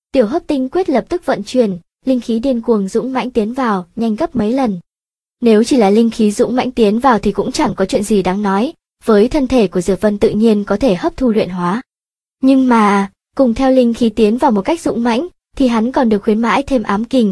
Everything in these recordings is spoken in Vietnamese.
Tiểu Hấp Tinh Quyết lập tức vận chuyển, linh khí điên cuồng dũng mãnh tiến vào, nhanh gấp mấy lần. Nếu chỉ là linh khí dũng mãnh tiến vào thì cũng chẳng có chuyện gì đáng nói, với thân thể của Diệp Vân tự nhiên có thể hấp thu luyện hóa. Nhưng mà, cùng theo linh khí tiến vào một cách dũng mãnh, thì hắn còn được khuyến mãi thêm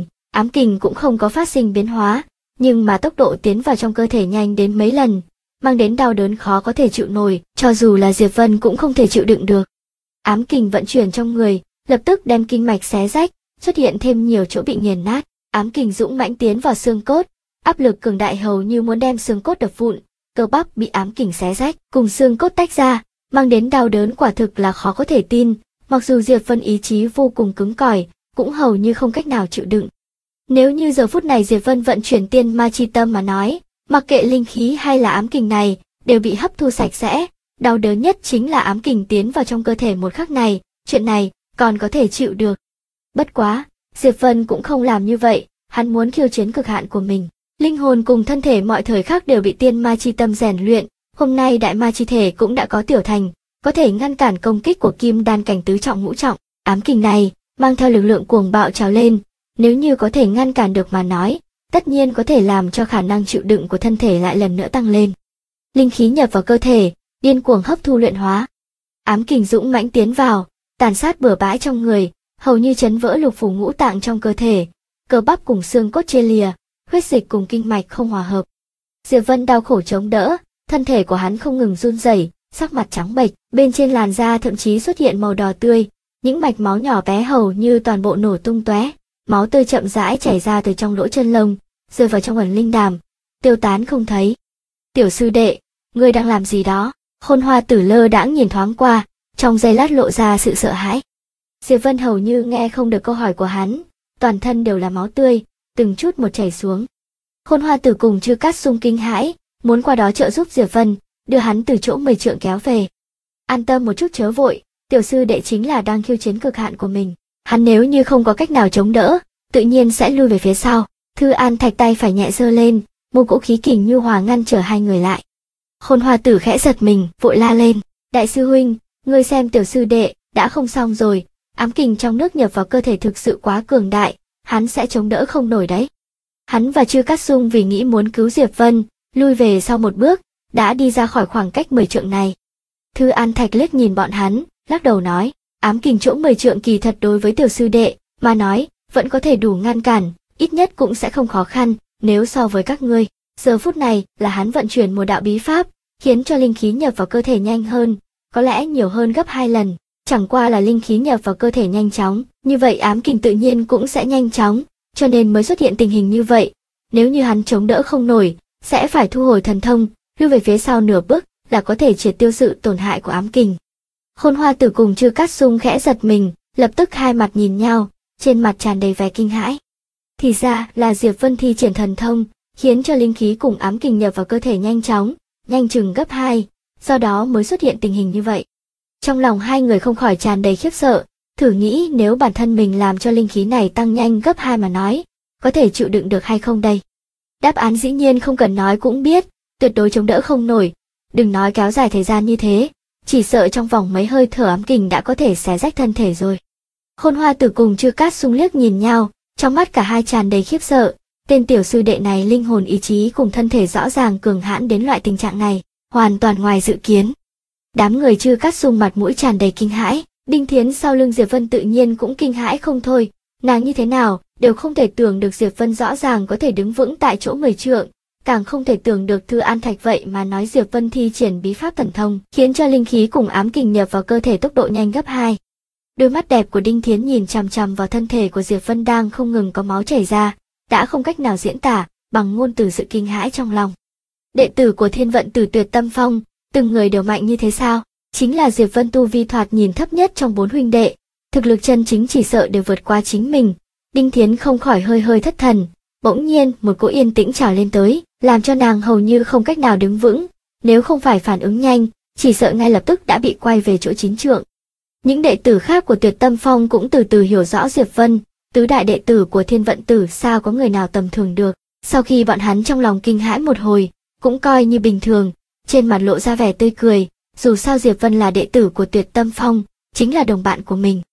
ám kình cũng không có phát sinh biến hóa, nhưng mà tốc độ tiến vào trong cơ thể nhanh đến mấy lần, mang đến đau đớn khó có thể chịu nổi, cho dù là Diệp Vân cũng không thể chịu đựng được. Ám kình vận chuyển trong người, lập tức đem kinh mạch xé rách, xuất hiện thêm nhiều chỗ bị nghiền nát, ám kình dũng mãnh tiến vào xương cốt, áp lực cường đại hầu như muốn đem xương cốt đập vụn, cơ bắp bị ám kình xé rách, cùng xương cốt tách ra, mang đến đau đớn quả thực là khó có thể tin, mặc dù Diệp Vân ý chí vô cùng cứng cỏi, cũng hầu như không cách nào chịu đựng. Nếu như giờ phút này Diệp Vân vận chuyển tiên ma chi tâm mà nói, mặc kệ linh khí hay là ám kình này, đều bị hấp thu sạch sẽ, đau đớn nhất chính là ám kình tiến vào trong cơ thể một khắc này, chuyện này còn có thể chịu được. Bất quá, Diệp Vân cũng không làm như vậy, hắn muốn khiêu chiến cực hạn của mình. Linh hồn cùng thân thể mọi thời khắc đều bị tiên ma chi tâm rèn luyện, hôm nay đại ma chi thể cũng đã có tiểu thành, có thể ngăn cản công kích của kim đan cảnh tứ trọng ngũ trọng, ám kình này mang theo lực lượng cuồng bạo trào lên, nếu như có thể ngăn cản được mà nói, tất nhiên có thể làm cho khả năng chịu đựng của thân thể lại lần nữa tăng lên. Linh khí nhập vào cơ thể, điên cuồng hấp thu luyện hóa. Ám kình dũng mãnh tiến vào, tàn sát bừa bãi trong người, hầu như chấn vỡ lục phủ ngũ tạng trong cơ thể, cơ bắp cùng xương cốt chia lìa, huyết dịch cùng kinh mạch không hòa hợp. Diệp Vân đau khổ chống đỡ, thân thể của hắn không ngừng run rẩy, sắc mặt trắng bệch, bên trên làn da thậm chí xuất hiện màu đỏ tươi, những mạch máu nhỏ bé hầu như toàn bộ nổ tung tóe, máu tươi chậm rãi chảy ra từ trong lỗ chân lông, rơi vào trong ẩn linh đàm, tiêu tán không thấy. Tiểu sư đệ, ngươi đang làm gì đó? Khôn Hoa Tử lơ đãng nhìn thoáng qua, trong giây lát lộ ra sự sợ hãi. Diệp Vân hầu như nghe không được câu hỏi của hắn, toàn thân đều là máu tươi, từng chút một chảy xuống. Khôn Hoa Tử cùng Chư Cát Sung kinh hãi, muốn qua đó trợ giúp Diệp Vân, đưa hắn từ chỗ 10 trượng kéo về. An tâm một chút chớ vội, tiểu sư đệ chính là đang khiêu chiến cực hạn của mình. Hắn nếu như không có cách nào chống đỡ, tự nhiên sẽ lui về phía sau. Thư An Thạch tay phải nhẹ giơ lên, một cỗ khí kình nhu hòa ngăn trở hai người lại. Khôn Hoa Tử khẽ giật mình, vội la lên, đại sư huynh, ngươi xem tiểu sư đệ, đã không xong rồi, ám kình trong nước nhập vào cơ thể thực sự quá cường đại, hắn sẽ chống đỡ không nổi đấy. Hắn và Chư Cát Sung vì nghĩ muốn cứu Diệp Vân, lui về sau một bước, đã đi ra khỏi khoảng cách 10 trượng này. Thư An Thạch liếc nhìn bọn hắn, lắc đầu nói, ám kình chỗ 10 trượng kỳ thật đối với tiểu sư đệ, mà nói, vẫn có thể đủ ngăn cản, ít nhất cũng sẽ không khó khăn, nếu so với các ngươi. Giờ phút này là hắn vận chuyển một đạo bí pháp, khiến cho linh khí nhập vào cơ thể nhanh hơn, có lẽ nhiều hơn gấp 2 lần, chẳng qua là linh khí nhập vào cơ thể nhanh chóng, như vậy ám kình tự nhiên cũng sẽ nhanh chóng, cho nên mới xuất hiện tình hình như vậy. Nếu như hắn chống đỡ không nổi, sẽ phải thu hồi thần thông, lui về phía sau nửa bước là có thể triệt tiêu sự tổn hại của ám kình. Khôn Hoa Tử cùng Chư Cát Sung khẽ giật mình, lập tức hai mặt nhìn nhau, trên mặt tràn đầy vẻ kinh hãi. Thì ra là Diệp Vân thi triển thần thông, khiến cho linh khí cùng ám kình nhập vào cơ thể nhanh chóng, nhanh chừng gấp 2, do đó mới xuất hiện tình hình như vậy. Trong lòng hai người không khỏi tràn đầy khiếp sợ, thử nghĩ nếu bản thân mình làm cho linh khí này tăng nhanh gấp 2 mà nói, có thể chịu đựng được hay không đây? Đáp án dĩ nhiên không cần nói cũng biết, tuyệt đối chống đỡ không nổi, đừng nói kéo dài thời gian như thế, chỉ sợ trong vòng mấy hơi thở ám kình đã có thể xé rách thân thể rồi. Khôn Hoa Tử cùng Chư Cát Sung liếc nhìn nhau, trong mắt cả hai tràn đầy khiếp sợ, tên tiểu sư đệ này linh hồn ý chí cùng thân thể rõ ràng cường hãn đến loại tình trạng này, hoàn toàn ngoài dự kiến. Đám người Chư Cát Sung mặt mũi tràn đầy kinh hãi, Đinh Thiến sau lưng Diệp Vân tự nhiên cũng kinh hãi không thôi, nàng như thế nào đều không thể tưởng được Diệp Vân rõ ràng có thể đứng vững tại chỗ 10 trượng, càng không thể tưởng được Thư An Thạch vậy mà nói Diệp Vân thi triển bí pháp thần thông, khiến cho linh khí cùng ám kình nhập vào cơ thể tốc độ nhanh gấp 2. Đôi mắt đẹp của Đinh Thiến nhìn chằm chằm vào thân thể của Diệp Vân đang không ngừng có máu chảy ra, đã không cách nào diễn tả bằng ngôn từ sự kinh hãi trong lòng. Đệ tử của Thiên Vận Tử Tuyệt Tâm Phong, từng người đều mạnh như thế sao? Chính là Diệp Vân tu vi thoạt nhìn thấp nhất trong 4 huynh đệ, thực lực chân chính chỉ sợ đều vượt qua chính mình. Đinh Thiến không khỏi hơi hơi thất thần, bỗng nhiên một cỗ yên tĩnh trào lên tới, làm cho nàng hầu như không cách nào đứng vững, nếu không phải phản ứng nhanh, chỉ sợ ngay lập tức đã bị quay về chỗ 9 trượng. Những đệ tử khác của Tuyệt Tâm Phong cũng từ từ hiểu rõ Diệp Vân, tứ đại đệ tử của Thiên Vận Tử sao có người nào tầm thường được. Sau khi bọn hắn trong lòng kinh hãi một hồi, cũng coi như bình thường, trên mặt lộ ra vẻ tươi cười, dù sao Diệp Vân là đệ tử của Tuyệt Tâm Phong, chính là đồng bạn của mình.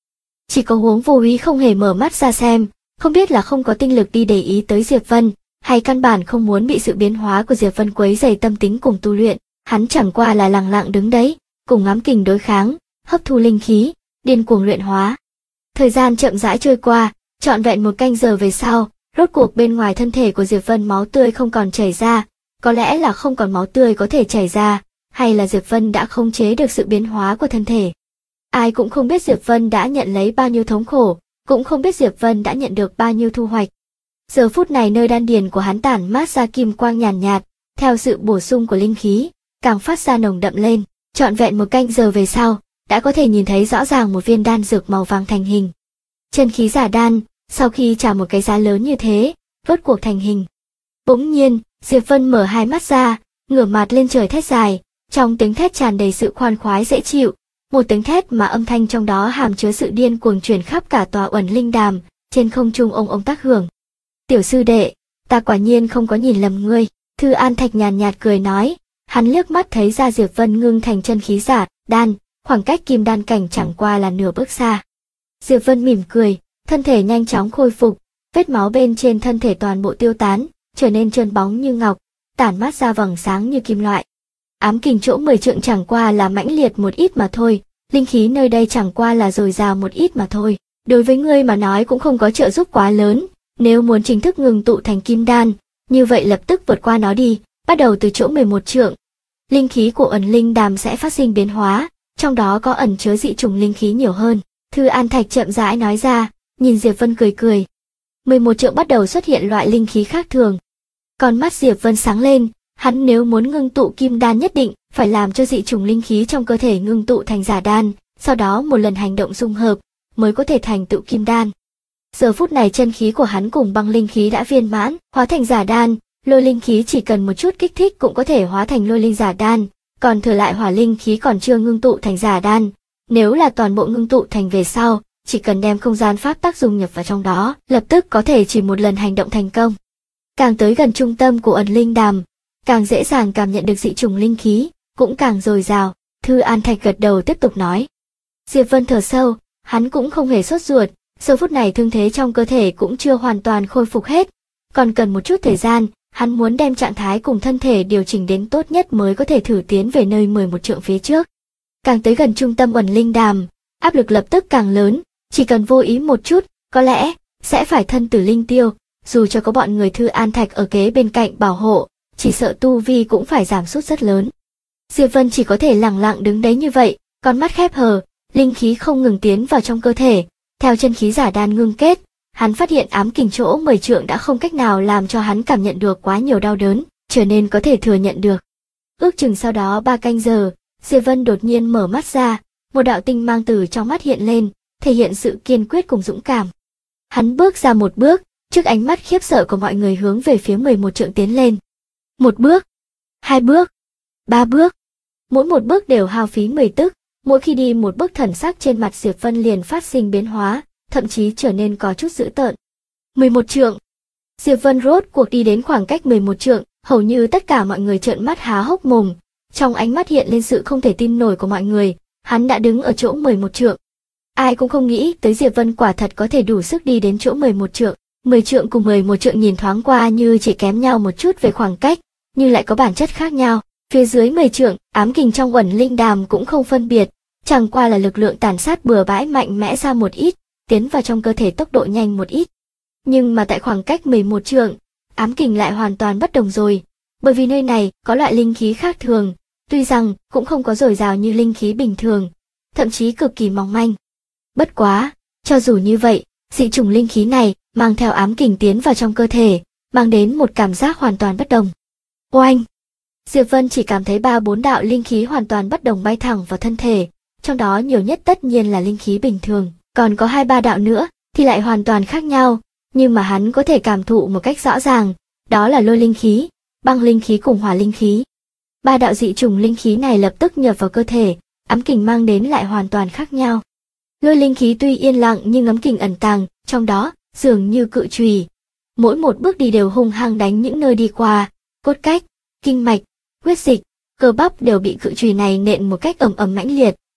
Chỉ có Huống Vô Úy không hề mở mắt ra xem, không biết là không có tinh lực đi để ý tới Diệp Vân, hay căn bản không muốn bị sự biến hóa của Diệp Vân quấy rầy tâm tính cùng tu luyện, hắn chẳng qua là lặng lặng đứng đấy, cùng Ám Kình đối kháng, hấp thu linh khí, điên cuồng luyện hóa. Thời gian chậm rãi trôi qua, trọn vẹn 1 canh giờ về sau, rốt cuộc bên ngoài thân thể của Diệp Vân máu tươi không còn chảy ra, có lẽ là không còn máu tươi có thể chảy ra, hay là Diệp Vân đã khống chế được sự biến hóa của thân thể. Ai cũng không biết Diệp Vân đã nhận lấy bao nhiêu thống khổ, cũng không biết Diệp Vân đã nhận được bao nhiêu thu hoạch. Giờ phút này nơi đan điền của hắn tản mát ra kim quang nhàn nhạt, theo sự bổ sung của linh khí, càng phát ra nồng đậm lên, trọn vẹn 1 canh giờ về sau, đã có thể nhìn thấy rõ ràng một viên đan dược màu vàng thành hình. Chân khí giả đan, sau khi trả một cái giá lớn như thế, rốt cuộc thành hình. Bỗng nhiên, Diệp Vân mở hai mắt ra, ngửa mặt lên trời thét dài, trong tiếng thét tràn đầy sự khoan khoái dễ chịu, một tiếng thét mà âm thanh trong đó hàm chứa sự điên cuồng truyền khắp cả tòa Uẩn Linh Đàm, trên không trung ông tác hưởng. Tiểu sư đệ, ta quả nhiên không có nhìn lầm ngươi, Thư An Thạch nhàn nhạt cười nói, hắn liếc mắt thấy ra Diệp Vân ngưng thành chân khí giả đan, khoảng cách kim đan cảnh chẳng qua là nửa bước xa. Diệp Vân mỉm cười, thân thể nhanh chóng khôi phục, vết máu bên trên thân thể toàn bộ tiêu tán, trở nên trơn bóng như ngọc, tản mát ra vầng sáng như kim loại. Ám kình chỗ 10 trượng chẳng qua là mãnh liệt một ít mà thôi, linh khí nơi đây chẳng qua là dồi dào một ít mà thôi. Đối với ngươi mà nói cũng không có trợ giúp quá lớn, nếu muốn chính thức ngừng tụ thành kim đan, như vậy lập tức vượt qua nó đi, bắt đầu từ chỗ 11 trượng. Linh khí của Uẩn Linh Đàm sẽ phát sinh biến hóa, trong đó có ẩn chứa dị chủng linh khí nhiều hơn. Thư An Thạch chậm rãi nói ra, nhìn Diệp Vân cười cười. 11 trượng bắt đầu xuất hiện loại linh khí khác thường. Con mắt Diệp Vân sáng lên, hắn nếu muốn ngưng tụ kim đan nhất định phải làm cho dị chủng linh khí trong cơ thể ngưng tụ thành giả đan, sau đó một lần hành động dung hợp mới có thể thành tựu kim đan. Giờ phút này chân khí của hắn cùng băng linh khí đã viên mãn, hóa thành giả đan, lôi linh khí chỉ cần một chút kích thích cũng có thể hóa thành lôi linh giả đan, còn thừa lại hỏa linh khí còn chưa ngưng tụ thành giả đan. Nếu là toàn bộ ngưng tụ thành về sau, chỉ cần đem không gian pháp tắc dung nhập vào trong đó, lập tức có thể chỉ một lần hành động thành công. Càng tới gần trung tâm của Uẩn Linh Đàm, càng dễ dàng cảm nhận được dị chủng linh khí, cũng càng dồi dào. Thư An Thạch gật đầu tiếp tục nói. Diệp Vân thở sâu, hắn cũng không hề sốt ruột, giờ phút này thương thế trong cơ thể cũng chưa hoàn toàn khôi phục hết, còn cần một chút thời gian, hắn muốn đem trạng thái cùng thân thể điều chỉnh đến tốt nhất mới có thể thử tiến về nơi 11 trượng phía trước. Càng tới gần trung tâm Uẩn Linh Đàm, áp lực lập tức càng lớn, chỉ cần vô ý một chút, có lẽ sẽ phải thân tử linh tiêu, dù cho có bọn người Thư An Thạch ở kế bên cạnh bảo hộ, chỉ sợ tu vi cũng phải giảm sút rất lớn. Diệp Vân chỉ có thể lặng lặng đứng đấy như vậy, con mắt khép hờ, linh khí không ngừng tiến vào trong cơ thể, theo chân khí giả đan ngưng kết, hắn phát hiện ám kình chỗ 10 trượng đã không cách nào làm cho hắn cảm nhận được quá nhiều đau đớn, trở nên có thể thừa nhận được. Ước chừng sau đó 3 canh giờ, Diệp Vân đột nhiên mở mắt ra, một đạo tinh mang từ trong mắt hiện lên, thể hiện sự kiên quyết cùng dũng cảm. Hắn bước ra một bước, trước ánh mắt khiếp sợ của mọi người hướng về phía 11 trượng tiến lên. Một bước, 2 bước, 3 bước, mỗi một bước đều hao phí 10 tức, mỗi khi đi một bước thần sắc trên mặt Diệp Vân liền phát sinh biến hóa, thậm chí trở nên có chút dữ tợn. 11 trượng. Diệp Vân rốt cuộc đi đến khoảng cách 11 trượng, hầu như tất cả mọi người trợn mắt há hốc mồm, trong ánh mắt hiện lên sự không thể tin nổi của mọi người, hắn đã đứng ở chỗ 11 trượng. Ai cũng không nghĩ tới Diệp Vân quả thật có thể đủ sức đi đến chỗ 11 trượng. 10 trượng cùng 11 trượng nhìn thoáng qua như chỉ kém nhau một chút về khoảng cách, nhưng lại có bản chất khác nhau. Phía dưới 10 trượng, ám kình trong Uẩn Linh Đàm cũng không phân biệt, chẳng qua là lực lượng tàn sát bừa bãi mạnh mẽ ra một ít, tiến vào trong cơ thể tốc độ nhanh một ít. Nhưng mà tại khoảng cách 11 trượng, ám kình lại hoàn toàn bất đồng rồi, bởi vì nơi này có loại linh khí khác thường, tuy rằng cũng không có dồi dào như linh khí bình thường, thậm chí cực kỳ mỏng manh. Bất quá, cho dù như vậy, dị chủng linh khí này mang theo ám kình tiến vào trong cơ thể, mang đến một cảm giác hoàn toàn bất đồng. Oanh! Diệp Vân chỉ cảm thấy 3-4 đạo linh khí hoàn toàn bất đồng bay thẳng vào thân thể, trong đó nhiều nhất tất nhiên là linh khí bình thường, còn có 2-3 đạo nữa thì lại hoàn toàn khác nhau, nhưng mà hắn có thể cảm thụ một cách rõ ràng, đó là lôi linh khí, băng linh khí cùng hỏa linh khí. 3 đạo dị chủng linh khí này lập tức nhập vào cơ thể, ám kình mang đến lại hoàn toàn khác nhau. Lôi linh khí tuy yên lặng nhưng ám kình ẩn tàng, trong đó dường như cự chùy, mỗi một bước đi đều hung hăng đánh những nơi đi qua, cốt cách, kinh mạch, huyết dịch, cơ bắp đều bị cự chùy này nện một cách ầm ầm mãnh liệt,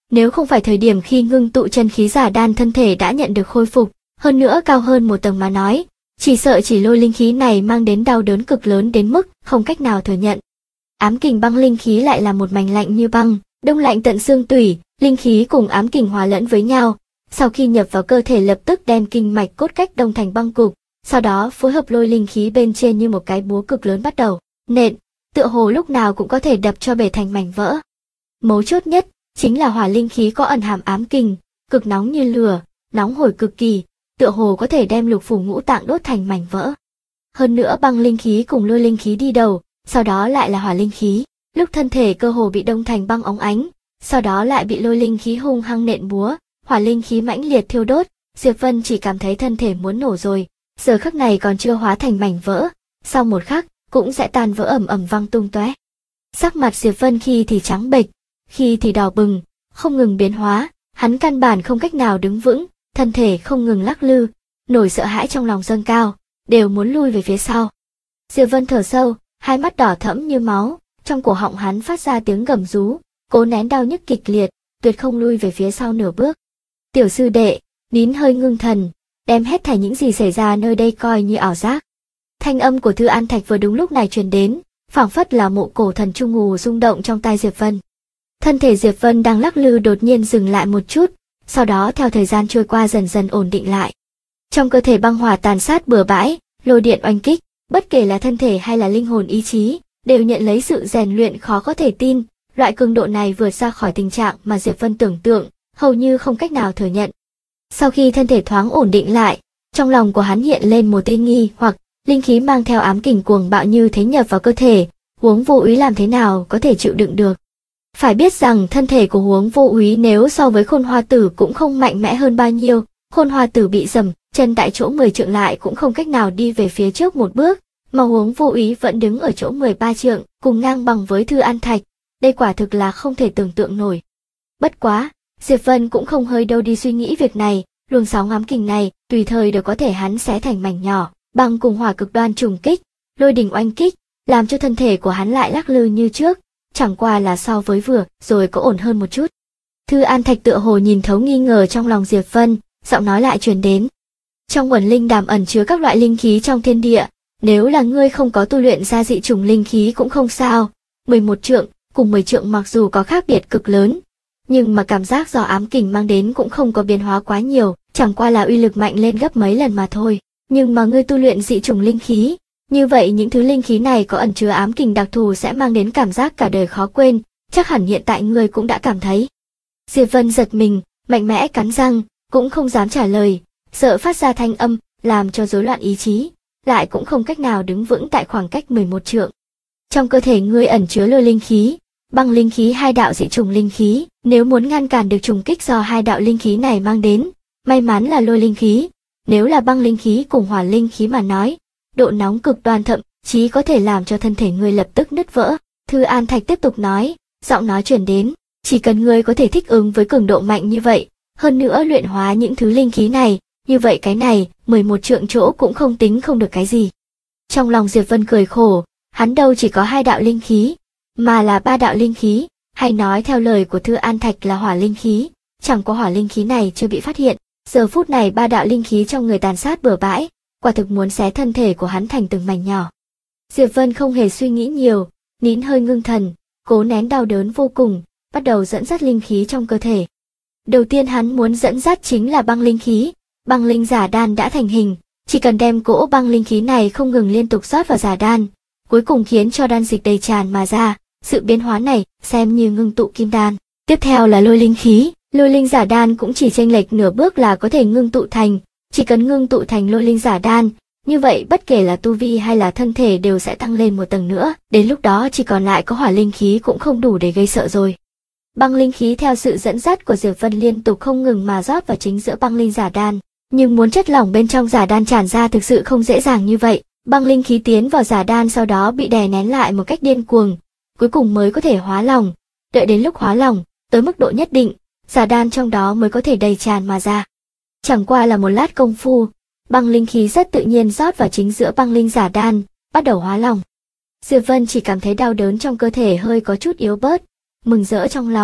Nếu không phải thời điểm khi ngưng tụ chân khí giả đan thân thể đã nhận được khôi phục, hơn nữa cao hơn một tầng mà nói, chỉ sợ chỉ lôi linh khí này mang đến đau đớn cực lớn đến mức không cách nào thừa nhận. Ám kình băng linh khí lại là một mảnh lạnh như băng, đông lạnh tận xương tủy, linh khí cùng ám kình hòa lẫn với nhau, sau khi nhập vào cơ thể lập tức đem kinh mạch cốt cách đông thành băng cục, sau đó phối hợp lôi linh khí bên trên như một cái búa cực lớn bắt đầu nện, tựa hồ lúc nào cũng có thể đập cho bể thành mảnh vỡ. Mấu chốt nhất chính là hỏa linh khí có ẩn hàm ám kình, cực nóng như lửa, nóng hổi cực kỳ, tựa hồ có thể đem lục phủ ngũ tạng đốt thành mảnh vỡ. Hơn nữa băng linh khí cùng lôi linh khí đi đầu, sau đó lại là hỏa linh khí, lúc thân thể cơ hồ bị đông thành băng óng ánh, sau đó lại bị lôi linh khí hung hăng nện búa, hỏa linh khí mãnh liệt thiêu đốt, Diệp Vân chỉ cảm thấy thân thể muốn nổ rồi, giờ khắc này còn chưa hóa thành mảnh vỡ, sau một khắc cũng sẽ tan vỡ ầm ầm văng tung tóe. Sắc mặt Diệp Vân khi thì trắng bệch, khi thì đỏ bừng, không ngừng biến hóa, hắn căn bản không cách nào đứng vững, thân thể không ngừng lắc lư, nỗi sợ hãi trong lòng dâng cao, đều muốn lui về phía sau. Diệp Vân thở sâu, hai mắt đỏ thẫm như máu, trong cổ họng hắn phát ra tiếng gầm rú, cố nén đau nhức kịch liệt, tuyệt không lui về phía sau nửa bước. Tiểu sư đệ, nín hơi ngưng thần, đem hết thảy những gì xảy ra nơi đây coi như ảo giác. Thanh âm của Thư An Thạch vừa đúng lúc này truyền đến, phảng phất là mộ cổ thần trung ngù rung động trong tai Diệp Vân. Thân thể Diệp Vân đang lắc lư đột nhiên dừng lại một chút, sau đó theo thời gian trôi qua dần dần ổn định lại. Trong cơ thể băng hỏa tàn sát bừa bãi, lôi điện oanh kích, bất kể là thân thể hay là linh hồn ý chí, đều nhận lấy sự rèn luyện khó có thể tin, loại cường độ này vượt ra khỏi tình trạng mà Diệp Vân tưởng tượng, hầu như không cách nào thừa nhận. Sau khi thân thể thoáng ổn định lại, trong lòng của hắn hiện lên một tia nghi hoặc, linh khí mang theo ám kình cuồng bạo như thế nhập vào cơ thể, Huống Vô Úy làm thế nào có thể chịu đựng được. Phải biết rằng thân thể của Huống Vô Úy nếu so với Khôn Hoa Tử cũng không mạnh mẽ hơn bao nhiêu, Khôn Hoa Tử bị dầm chân tại chỗ 10 trượng lại cũng không cách nào đi về phía trước một bước, mà Huống Vô Úy vẫn đứng ở chỗ 13 trượng, cùng ngang bằng với Thư An Thạch, đây quả thực là không thể tưởng tượng nổi. Bất quá, Diệp Vân cũng không hơi đâu đi suy nghĩ việc này, luồng sóng ám kình này tùy thời đều có thể hắn xé thành mảnh nhỏ, băng cùng hỏa cực đoan trùng kích, lôi đình oanh kích, làm cho thân thể của hắn lại lắc lư như trước, chẳng qua là so với vừa rồi có ổn hơn một chút. Thư An Thạch tựa hồ nhìn thấu nghi ngờ trong lòng Diệp Vân, giọng nói lại truyền đến. Trong Uẩn Linh Đàm ẩn chứa các loại linh khí trong thiên địa, nếu là ngươi không có tu luyện ra dị chủng linh khí cũng không sao, 11 trượng cùng 10 trượng mặc dù có khác biệt cực lớn, nhưng mà cảm giác do ám kình mang đến cũng không có biến hóa quá nhiều, chẳng qua là uy lực mạnh lên gấp mấy lần mà thôi. Nhưng mà ngươi tu luyện dị chủng linh khí, như vậy những thứ linh khí này có ẩn chứa ám kình đặc thù sẽ mang đến cảm giác cả đời khó quên, chắc hẳn hiện tại ngươi cũng đã cảm thấy. Diệp Vân giật mình, mạnh mẽ cắn răng, cũng không dám trả lời, sợ phát ra thanh âm, làm cho rối loạn ý chí, lại cũng không cách nào đứng vững tại khoảng cách 11 trượng. Trong cơ thể ngươi ẩn chứa lôi linh khí, băng linh khí, hai đạo dị chủng linh khí, nếu muốn ngăn cản được trùng kích do hai đạo linh khí này mang đến, may mắn là lôi linh khí, nếu là băng linh khí cùng hỏa linh khí mà nói, độ nóng cực đoan thậm chí có thể làm cho thân thể ngươi lập tức nứt vỡ. Thư An Thạch tiếp tục nói, giọng nói truyền đến, chỉ cần ngươi có thể thích ứng với cường độ mạnh như vậy, hơn nữa luyện hóa những thứ linh khí này, như vậy cái này, 11 trượng chỗ cũng không tính không được cái gì. Trong lòng Diệp Vân cười khổ, hắn đâu chỉ có hai đạo linh khí, mà là ba đạo linh khí, hay nói theo lời của Thư An Thạch là hỏa linh khí, chẳng có hỏa linh khí này chưa bị phát hiện, giờ phút này ba đạo linh khí trong người tàn sát bừa bãi, quả thực muốn xé thân thể của hắn thành từng mảnh nhỏ. Diệp Vân không hề suy nghĩ nhiều, nín hơi ngưng thần, cố nén đau đớn vô cùng, bắt đầu dẫn dắt linh khí trong cơ thể. Đầu tiên hắn muốn dẫn dắt chính là băng linh khí, băng linh giả đan đã thành hình, chỉ cần đem cỗ băng linh khí này không ngừng liên tục rót vào giả đan, cuối cùng khiến cho đan dịch đầy tràn mà ra, sự biến hóa này xem như ngưng tụ kim đan. Tiếp theo là lôi linh khí, lôi linh giả đan cũng chỉ chênh lệch nửa bước là có thể ngưng tụ thành, chỉ cần ngưng tụ thành lôi linh giả đan, như vậy bất kể là tu vi hay là thân thể đều sẽ tăng lên một tầng nữa, đến lúc đó chỉ còn lại có hỏa linh khí cũng không đủ để gây sợ rồi. Băng linh khí theo sự dẫn dắt của Diệp Vân liên tục không ngừng mà rót vào chính giữa băng linh giả đan, nhưng muốn chất lỏng bên trong giả đan tràn ra thực sự không dễ dàng như vậy, băng linh khí tiến vào giả đan sau đó bị đè nén lại một cách điên cuồng, cuối cùng mới có thể hóa lỏng, đợi đến lúc hóa lỏng, tới mức độ nhất định, giả đan trong đó mới có thể đầy tràn mà ra. Chẳng qua là một lát công phu, băng linh khí rất tự nhiên rót vào chính giữa băng linh giả đan, bắt đầu hóa lỏng. Diệp Vân chỉ cảm thấy đau đớn trong cơ thể hơi có chút yếu bớt, mừng rỡ trong lòng,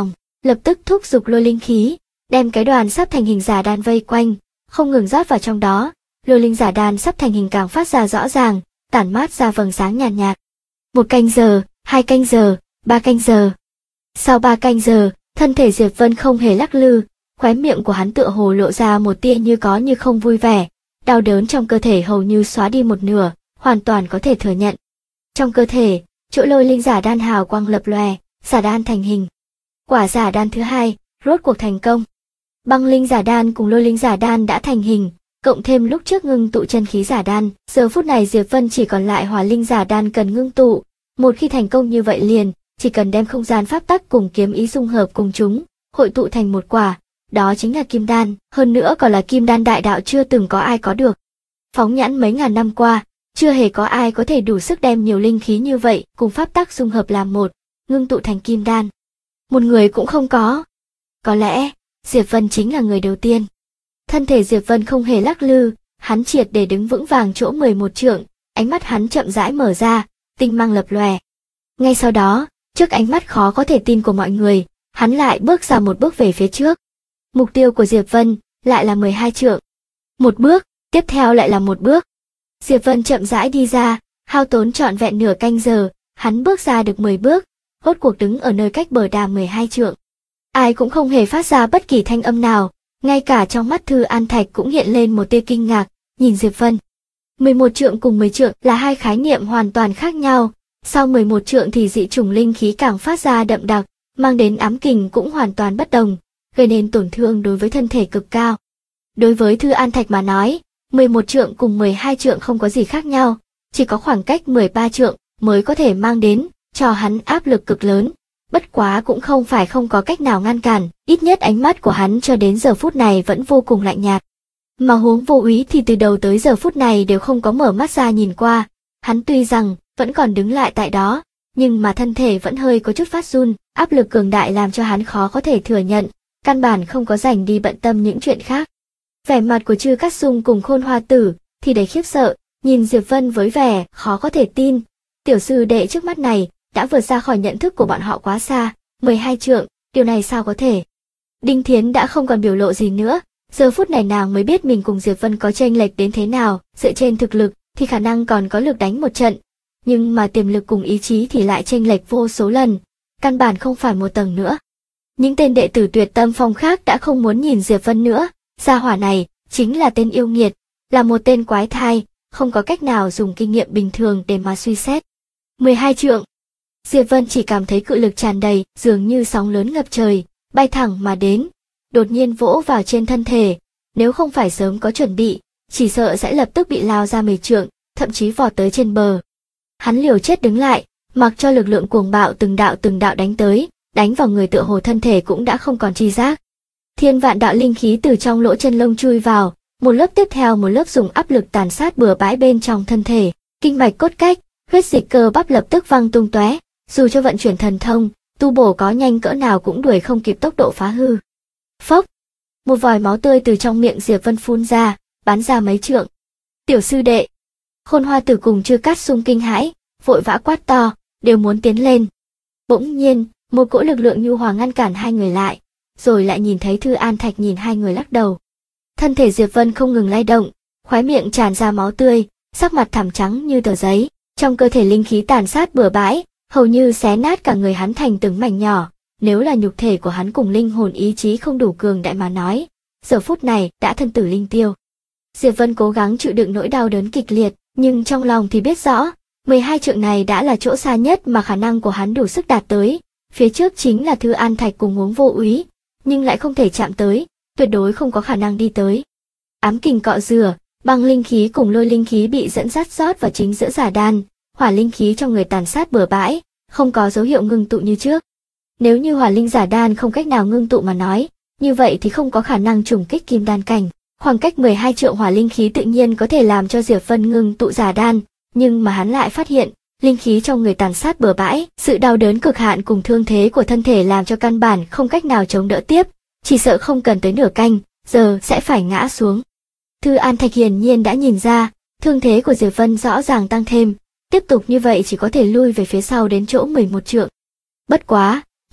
lập tức thúc giục lôi linh khí, đem cái đoàn sắp thành hình giả đan vây quanh, không ngừng rót vào trong đó. Lôi linh giả đan sắp thành hình càng phát ra rõ ràng, tản mát ra vầng sáng nhàn nhạt. 1 canh giờ, 2 canh giờ, 3 canh giờ. Sau 3 canh giờ, thân thể Diệp Vân không hề lắc lư, khóe miệng của hắn tựa hồ lộ ra một tia như có như không vui vẻ, đau đớn trong cơ thể hầu như xóa đi một nửa, hoàn toàn có thể thừa nhận. Trong cơ thể, chỗ lôi linh giả đan hào quang lập lòe, giả đan thành hình. Quả giả đan thứ 2, rốt cuộc thành công. Băng linh giả đan cùng lôi linh giả đan đã thành hình, cộng thêm lúc trước ngưng tụ chân khí giả đan, giờ phút này Diệp Vân chỉ còn lại hỏa linh giả đan cần ngưng tụ. Một khi thành công như vậy liền, chỉ cần đem không gian pháp tắc cùng kiếm ý dung hợp cùng chúng, hội tụ thành một quả, đó chính là kim đan, hơn nữa còn là kim đan đại đạo chưa từng có ai có được. Phóng nhãn mấy ngàn năm qua, chưa hề có ai có thể đủ sức đem nhiều linh khí như vậy cùng pháp tắc dung hợp làm một, ngưng tụ thành kim đan. Một người cũng không có. Có lẽ, Diệp Vân chính là người đầu tiên. Thân thể Diệp Vân không hề lắc lư, hắn triệt để đứng vững vàng chỗ 11 trượng, ánh mắt hắn chậm rãi mở ra, tinh mang lập lòe. Ngay sau đó, trước ánh mắt khó có thể tin của mọi người, hắn lại bước ra một bước về phía trước. Mục tiêu của Diệp Vân lại là 12 trượng. Một bước, tiếp theo lại là một bước. Diệp Vân chậm rãi đi ra, hao tốn trọn vẹn nửa canh giờ, hắn bước ra được 10 bước, rốt cuộc đứng ở nơi cách bờ đà 12 trượng. Ai cũng không hề phát ra bất kỳ thanh âm nào, ngay cả trong mắt Thư An Thạch cũng hiện lên một tia kinh ngạc, nhìn Diệp Vân. 11 trượng cùng 10 trượng là hai khái niệm hoàn toàn khác nhau, sau 11 trượng thì dị chủng linh khí càng phát ra đậm đặc, mang đến ám kình cũng hoàn toàn bất đồng, gây nên tổn thương đối với thân thể cực cao. Đối với Thư An Thạch mà nói, 11 trượng cùng 12 trượng không có gì khác nhau, chỉ có khoảng cách 13 trượng mới có thể mang đến cho hắn áp lực cực lớn. Bất quá cũng không phải không có cách nào ngăn cản, ít nhất ánh mắt của hắn cho đến giờ phút này vẫn vô cùng lạnh nhạt. Mà Huống Vô Úy thì từ đầu tới giờ phút này đều không có mở mắt ra nhìn qua, hắn tuy rằng vẫn còn đứng lại tại đó, nhưng mà thân thể vẫn hơi có chút phát run, áp lực cường đại làm cho hắn khó có thể thừa nhận, căn bản không có rảnh đi bận tâm những chuyện khác. Vẻ mặt của Trư Cát Sung cùng Khôn Hoa Tử thì đầy khiếp sợ, nhìn Diệp Vân với vẻ khó có thể tin, tiểu sư đệ trước mắt này đã vượt ra khỏi nhận thức của bọn họ quá xa, 12 trượng, điều này sao có thể. Đinh Thiến đã không còn biểu lộ gì nữa, giờ phút này nàng mới biết mình cùng Diệp Vân có chênh lệch đến thế nào, dựa trên thực lực thì khả năng còn có lực đánh một trận, nhưng mà tiềm lực cùng ý chí thì lại chênh lệch vô số lần, căn bản không phải một tầng nữa. Những tên đệ tử Tuyệt Tâm Phong khác đã không muốn nhìn Diệp Vân nữa, gia hỏa này chính là tên yêu nghiệt, là một tên quái thai, không có cách nào dùng kinh nghiệm bình thường để mà suy xét. 12 trượng. Diệp Vân chỉ cảm thấy cự lực tràn đầy, dường như sóng lớn ngập trời, bay thẳng mà đến, đột nhiên vỗ vào trên thân thể, nếu không phải sớm có chuẩn bị, chỉ sợ sẽ lập tức bị lao ra 10 trượng, thậm chí vọt tới trên bờ. Hắn liều chết đứng lại, mặc cho lực lượng cuồng bạo từng đạo đánh tới, đánh vào người tựa hồ thân thể cũng đã không còn tri giác. Thiên vạn đạo linh khí từ trong lỗ chân lông chui vào, một lớp tiếp theo một lớp dùng áp lực tàn sát bừa bãi bên trong thân thể, kinh mạch cốt cách, huyết dịch cơ bắp lập tức văng tung tóe, dù cho vận chuyển thần thông, tu bổ có nhanh cỡ nào cũng đuổi không kịp tốc độ phá hư. Phốc, một vòi máu tươi từ trong miệng Diệp Vân phun ra, bắn ra mấy trượng. Tiểu sư đệ, Khôn Hoa Tử cùng Trư Cát Sung kinh hãi, vội vã quát to, đều muốn tiến lên. Bỗng nhiên, một cỗ lực lượng nhu hòa ngăn cản hai người lại, rồi lại nhìn thấy Thư An Thạch nhìn hai người lắc đầu. Thân thể Diệp Vân không ngừng lay động, khóe miệng tràn ra máu tươi, sắc mặt thảm trắng như tờ giấy, trong cơ thể linh khí tàn sát bừa bãi, hầu như xé nát cả người hắn thành từng mảnh nhỏ. Nếu là nhục thể của hắn cùng linh hồn ý chí không đủ cường đại mà nói, giờ phút này đã thân tử linh tiêu. Diệp Vân cố gắng chịu đựng nỗi đau đớn kịch liệt, nhưng trong lòng thì biết rõ, 12 trượng này đã là chỗ xa nhất mà khả năng của hắn đủ sức đạt tới. Phía trước chính là Thư An Thạch cùng Huống Vô Úy, nhưng lại không thể chạm tới, tuyệt đối không có khả năng đi tới. Ám kình cọ rửa, băng linh khí cùng lôi linh khí bị dẫn dắt rót vào chính giữa giả đan, hỏa linh khí trong người tàn sát bừa bãi, không có dấu hiệu ngưng tụ như trước. Nếu như hỏa linh giả đan không cách nào ngưng tụ mà nói, như vậy thì không có khả năng trùng kích kim đan cảnh. Khoảng cách 12 trượng hỏa linh khí tự nhiên có thể làm cho Diệp Vân ngưng tụ giả đan, nhưng mà hắn lại phát hiện, linh khí trong người tàn sát bừa bãi, sự đau đớn cực hạn cùng thương thế của thân thể làm cho căn bản không cách nào chống đỡ tiếp, chỉ sợ không cần tới nửa canh, giờ sẽ phải ngã xuống. Thư An Thạch hiển nhiên đã nhìn ra, thương thế của Diệp Vân rõ ràng tăng thêm, tiếp tục như vậy chỉ có thể lui về phía sau đến chỗ 11 trượng. Bất quá,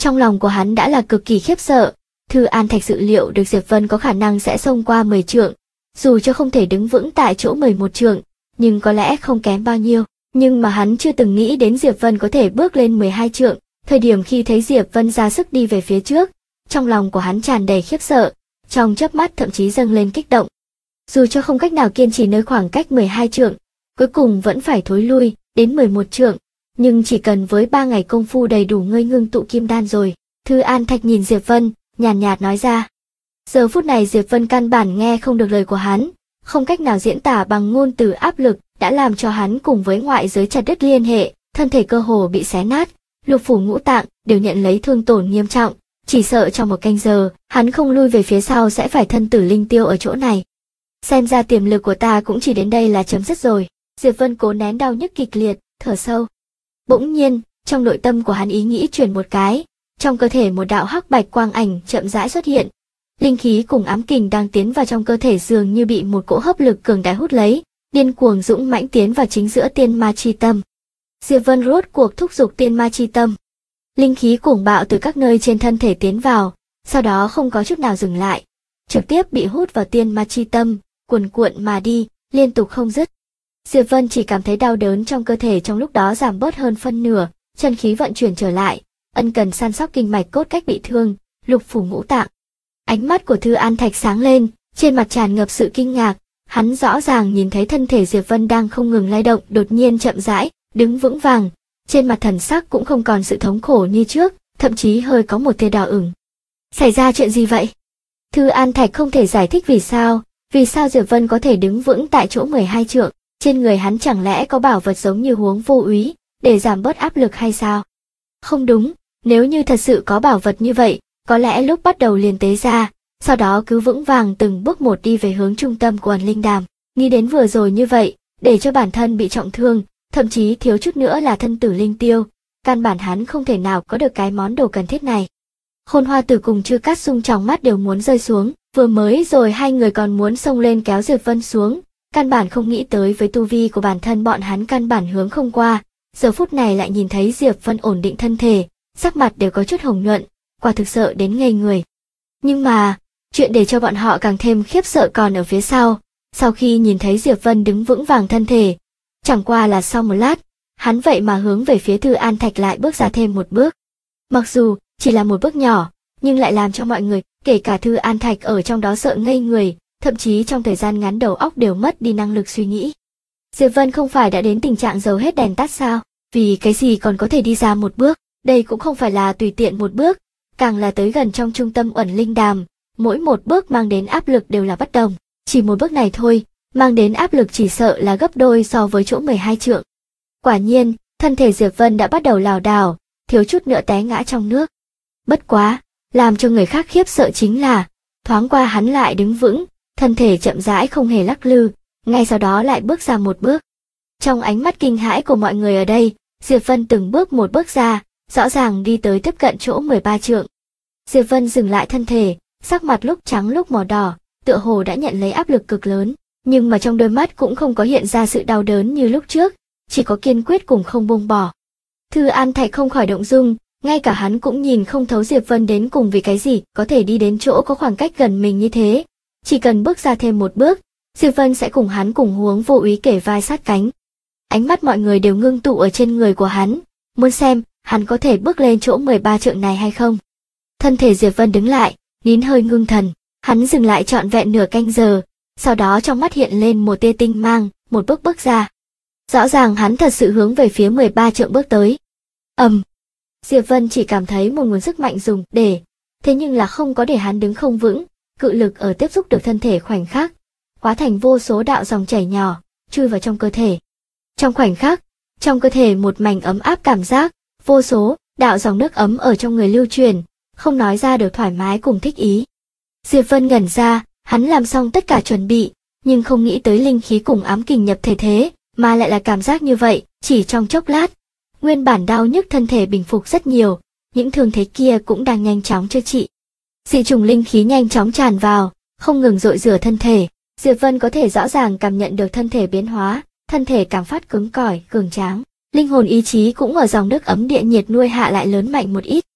Trong lòng của hắn đã là cực kỳ khiếp sợ. Thư An Thạch dự liệu được Diệp Vân có khả năng sẽ xông qua 10 trượng, dù cho không thể đứng vững tại chỗ 11 trượng, nhưng có lẽ không kém bao nhiêu. Nhưng mà hắn chưa từng nghĩ đến Diệp Vân có thể bước lên 12 trượng. Thời điểm khi thấy Diệp Vân ra sức đi về phía trước, trong lòng của hắn tràn đầy khiếp sợ, trong chớp mắt thậm chí dâng lên kích động. Dù cho không cách nào kiên trì nơi khoảng cách 12 trượng, cuối cùng vẫn phải thối lui đến 11 trượng, nhưng chỉ cần với 3 ngày công phu đầy đủ ngươi ngưng tụ kim đan rồi. Thư An Thạch nhìn Diệp Vân, nhàn nhạt nói ra. Giờ phút này Diệp Vân căn bản nghe không được lời của hắn, không cách nào diễn tả bằng ngôn từ, áp lực đã làm cho hắn cùng với ngoại giới chặt đứt liên hệ, thân thể cơ hồ bị xé nát, lục phủ ngũ tạng đều nhận lấy thương tổn nghiêm trọng, chỉ sợ trong một canh giờ, hắn không lui về phía sau sẽ phải thân tử linh tiêu ở chỗ này. Xem ra tiềm lực của ta cũng chỉ đến đây là chấm dứt rồi. Diệp Vân cố nén đau nhức kịch liệt, thở sâu. Bỗng nhiên, trong nội tâm của hắn ý nghĩ chuyển một cái, trong cơ thể một đạo hắc bạch quang ảnh chậm rãi xuất hiện. Linh khí cùng ám kình đang tiến vào trong cơ thể dường như bị một cỗ hấp lực cường đại hút lấy, điên cuồng dũng mãnh tiến vào chính giữa tiên ma chi tâm. Diệp Vân rốt cuộc thúc giục tiên ma chi tâm. Linh khí cuồng bạo từ các nơi trên thân thể tiến vào, sau đó không có chút nào dừng lại, trực tiếp bị hút vào tiên ma chi tâm, cuồn cuộn mà đi, liên tục không dứt. Diệp Vân chỉ cảm thấy đau đớn trong cơ thể trong lúc đó giảm bớt hơn phân nửa, chân khí vận chuyển trở lại, ân cần săn sóc kinh mạch cốt cách bị thương, lục phủ ngũ tạng. Ánh mắt của Thư An Thạch sáng lên, trên mặt tràn ngập sự kinh ngạc, hắn rõ ràng nhìn thấy thân thể Diệp Vân đang không ngừng lay động, đột nhiên chậm rãi, đứng vững vàng, trên mặt thần sắc cũng không còn sự thống khổ như trước, thậm chí hơi có một tia đỏ ửng. Xảy ra chuyện gì vậy? Thư An Thạch không thể giải thích vì sao Diệp Vân có thể đứng vững tại chỗ 12 trượng, trên người hắn chẳng lẽ có bảo vật giống như Huống Vô Úy, để giảm bớt áp lực hay sao? Không đúng, nếu như thật sự có bảo vật như vậy, có lẽ lúc bắt đầu liền tế ra, sau đó cứ vững vàng từng bước một đi về hướng trung tâm của ẩn linh đàm. Nghĩ đến vừa rồi như vậy, để cho bản thân bị trọng thương, thậm chí thiếu chút nữa là thân tử linh tiêu, căn bản hắn không thể nào có được cái món đồ cần thiết này. Khôn Hoa Tử cùng Chư Cát Sung trong mắt đều muốn rơi xuống, vừa mới rồi hai người còn muốn xông lên kéo Diệp Vân xuống, căn bản không nghĩ tới với tu vi của bản thân bọn hắn căn bản hướng không qua, giờ phút này lại nhìn thấy Diệp Vân ổn định thân thể, sắc mặt đều có chút hồng nhuận, quả thực sợ đến ngây người. Nhưng mà, chuyện để cho bọn họ càng thêm khiếp sợ còn ở phía sau, sau khi nhìn thấy Diệp Vân đứng vững vàng thân thể, chẳng qua là sau một lát, hắn vậy mà hướng về phía Thư An Thạch lại bước ra thêm một bước. Mặc dù chỉ là một bước nhỏ, nhưng lại làm cho mọi người, kể cả Thư An Thạch ở trong đó sợ ngây người, thậm chí trong thời gian ngắn đầu óc đều mất đi năng lực suy nghĩ. Diệp Vân không phải đã đến tình trạng dầu hết đèn tắt sao? Vì cái gì còn có thể đi ra một bước? Đây cũng không phải là tùy tiện một bước, càng là tới gần trong trung tâm ẩn linh đàm, mỗi một bước mang đến áp lực đều là bất đồng. Chỉ một bước này thôi, mang đến áp lực chỉ sợ là gấp đôi so với chỗ 12 trượng. Quả nhiên, thân thể Diệp Vân đã bắt đầu lảo đảo, thiếu chút nữa té ngã trong nước. Bất quá, làm cho người khác khiếp sợ chính là, thoáng qua hắn lại đứng vững, thân thể chậm rãi không hề lắc lư, ngay sau đó lại bước ra một bước. Trong ánh mắt kinh hãi của mọi người ở đây, Diệp Vân từng bước một bước ra, rõ ràng đi tới tiếp cận chỗ 13 trượng. Diệp Vân dừng lại thân thể, sắc mặt lúc trắng lúc màu đỏ, tựa hồ đã nhận lấy áp lực cực lớn, nhưng mà trong đôi mắt cũng không có hiện ra sự đau đớn như lúc trước, chỉ có kiên quyết cùng không buông bỏ. Thư An Thạch không khỏi động dung, ngay cả hắn cũng nhìn không thấu Diệp Vân đến cùng vì cái gì có thể đi đến chỗ có khoảng cách gần mình như thế. Chỉ cần bước ra thêm một bước, Diệp Vân sẽ cùng hắn cùng Huống Vô Úy kể vai sát cánh. Ánh mắt mọi người đều ngưng tụ ở trên người của hắn, muốn xem hắn có thể bước lên chỗ 13 trượng này hay không. Thân thể Diệp Vân đứng lại, nín hơi ngưng thần, hắn dừng lại trọn vẹn nửa canh giờ, sau đó trong mắt hiện lên một tia tinh mang, một bước bước ra. Rõ ràng hắn thật sự hướng về phía 13 trượng bước tới. Diệp Vân chỉ cảm thấy một nguồn sức mạnh dùng để, thế nhưng là không có để hắn đứng không vững, cự lực ở tiếp xúc được thân thể khoảnh khắc, hóa thành vô số đạo dòng chảy nhỏ, chui vào trong cơ thể. Trong khoảnh khắc, trong cơ thể một mảnh ấm áp cảm giác, vô số đạo dòng nước ấm ở trong người lưu truyền, không nói ra được thoải mái cùng thích ý. Diệp Vân ngẩn ra, hắn làm xong tất cả chuẩn bị, nhưng không nghĩ tới linh khí cùng ám kình nhập thể thế, mà lại là cảm giác như vậy, chỉ trong chốc lát. Nguyên bản đau nhức thân thể bình phục rất nhiều, những thương thế kia cũng đang nhanh chóng chữa trị. Dị trùng linh khí nhanh chóng tràn vào, không ngừng dội rửa thân thể. Diệp Vân có thể rõ ràng cảm nhận được thân thể biến hóa, thân thể càng phát cứng cỏi, cường tráng. Linh hồn ý chí cũng ở dòng nước ấm địa nhiệt nuôi hạ lại lớn mạnh một ít.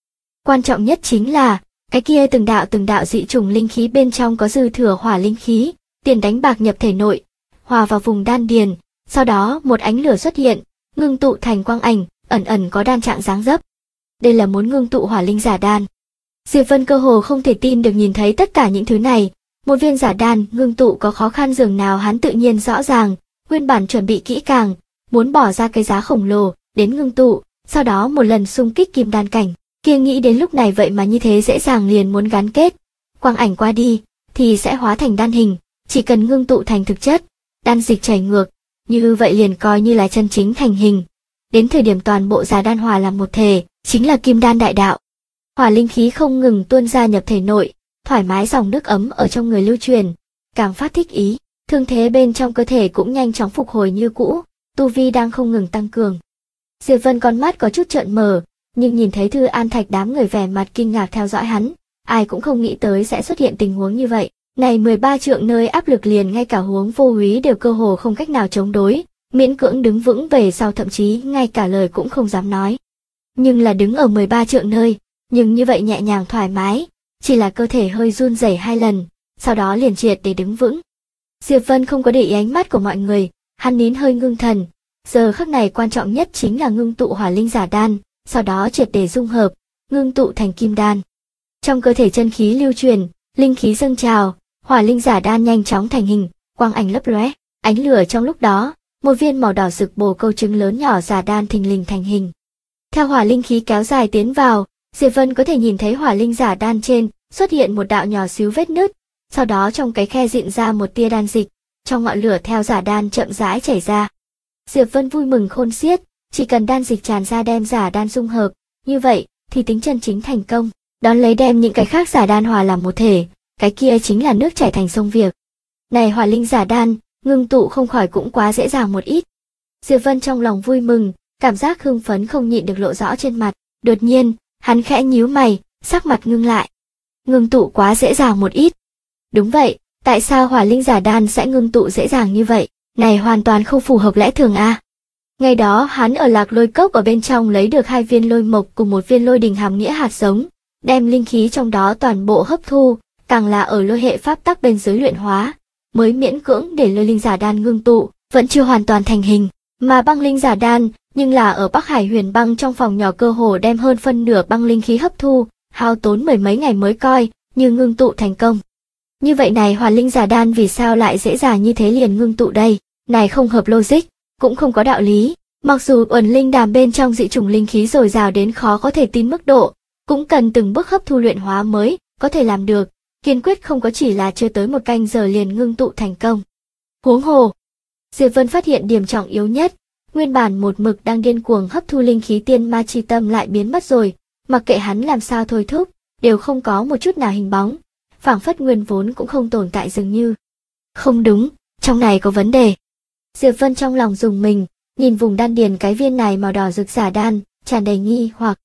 Quan trọng nhất chính là, cái kia từng đạo dị trùng linh khí bên trong có dư thừa hỏa linh khí, tiền đánh bạc nhập thể nội, hòa vào vùng đan điền, sau đó một ánh lửa xuất hiện, ngưng tụ thành quang ảnh, ẩn ẩn có đan trạng dáng dấp. Đây là muốn ngưng tụ hỏa linh giả đan. Diệp Vân cơ hồ không thể tin được nhìn thấy tất cả những thứ này, một viên giả đan ngưng tụ có khó khăn dường nào hắn tự nhiên rõ ràng, nguyên bản chuẩn bị kỹ càng, muốn bỏ ra cái giá khổng lồ đến ngưng tụ, sau đó một lần xung kích kim đan cảnh, kia nghĩ đến lúc này vậy mà như thế dễ dàng liền muốn gắn kết, quang ảnh qua đi thì sẽ hóa thành đan hình, chỉ cần ngưng tụ thành thực chất, đan dịch chảy ngược, như vậy liền coi như là chân chính thành hình. Đến thời điểm toàn bộ giả đan hòa làm một thể, chính là kim đan đại đạo. Hỏa linh khí không ngừng tuôn ra nhập thể nội, thoải mái dòng nước ấm ở trong người lưu truyền, càng phát thích ý, thương thế bên trong cơ thể cũng nhanh chóng phục hồi như cũ, tu vi đang không ngừng tăng cường. Diệp Vân con mắt có chút trợn mở, nhưng nhìn thấy Thư An Thạch đám người vẻ mặt kinh ngạc theo dõi hắn, ai cũng không nghĩ tới sẽ xuất hiện tình huống như vậy. Này 13 trượng nơi áp lực liền ngay cả Huống Vô Úy đều cơ hồ không cách nào chống đối, miễn cưỡng đứng vững về sau thậm chí ngay cả lời cũng không dám nói. Nhưng là đứng ở 13 trượng nơi, nhưng như vậy nhẹ nhàng thoải mái, chỉ là cơ thể hơi run rẩy 2 lần, sau đó liền triệt để đứng vững. Diệp Vân không có để ý ánh mắt của mọi người, hắn nín hơi ngưng thần, giờ khắc này quan trọng nhất chính là ngưng tụ hỏa linh giả đan, sau đó triệt để dung hợp, ngưng tụ thành kim đan. Trong cơ thể chân khí lưu truyền, linh khí dâng trào, hỏa linh giả đan nhanh chóng thành hình, quang ảnh lấp lóe, ánh lửa trong lúc đó, một viên màu đỏ rực bồ câu trứng lớn nhỏ giả đan thình lình thành hình. Theo hỏa linh khí kéo dài tiến vào, Diệp Vân có thể nhìn thấy hỏa linh giả đan trên xuất hiện một đạo nhỏ xíu vết nứt, sau đó trong cái khe diện ra một tia đan dịch, trong ngọn lửa theo giả đan chậm rãi chảy ra. Diệp Vân vui mừng khôn xiết, chỉ cần đan dịch tràn ra đem giả đan dung hợp, như vậy thì tính chân chính thành công, đón lấy đem những cái khác giả đan hòa làm một thể, cái kia chính là nước chảy thành sông việc. Này hỏa linh giả đan, ngưng tụ không khỏi cũng quá dễ dàng một ít. Diệp Vân trong lòng vui mừng, cảm giác hưng phấn không nhịn được lộ rõ trên mặt, đột nhiên, hắn khẽ nhíu mày, sắc mặt ngưng lại. Ngưng tụ quá dễ dàng một ít. Đúng vậy, tại sao hỏa linh giả đan sẽ ngưng tụ dễ dàng như vậy? Này hoàn toàn không phù hợp lẽ thường a. Ngày đó hắn ở Lạc Lôi Cốc ở bên trong lấy được 2 viên lôi mộc cùng 1 viên lôi đình hàm nghĩa hạt giống, đem linh khí trong đó toàn bộ hấp thu, càng là ở lôi hệ pháp tắc bên dưới luyện hóa, mới miễn cưỡng để lôi linh giả đan ngưng tụ, vẫn chưa hoàn toàn thành hình. Mà băng linh giả đan, nhưng là ở Bắc Hải Huyền Băng trong phòng nhỏ cơ hồ đem hơn phân nửa băng linh khí hấp thu, hao tốn mười mấy ngày mới coi như ngưng tụ thành công. Như vậy này hỏa linh giả đan vì sao lại dễ dàng như thế liền ngưng tụ đây? Này không hợp logic, cũng không có đạo lý. Mặc dù uẩn linh đàm bên trong dị chủng linh khí dồi dào đến khó có thể tin mức độ, cũng cần từng bước hấp thu luyện hóa mới có thể làm được, kiên quyết không có chỉ là chưa tới 1 canh giờ liền ngưng tụ thành công. Huống hồ, Diệp Vân phát hiện điểm trọng yếu nhất, nguyên bản một mực đang điên cuồng hấp thu linh khí tiên ma chi tâm lại biến mất rồi, mặc kệ hắn làm sao thôi thúc, đều không có một chút nào hình bóng, phảng phất nguyên vốn cũng không tồn tại dường như. Không đúng, trong này có vấn đề. Diệp Vân trong lòng rùng mình, nhìn vùng đan điền cái viên này màu đỏ rực giả đan, tràn đầy nghi hoặc.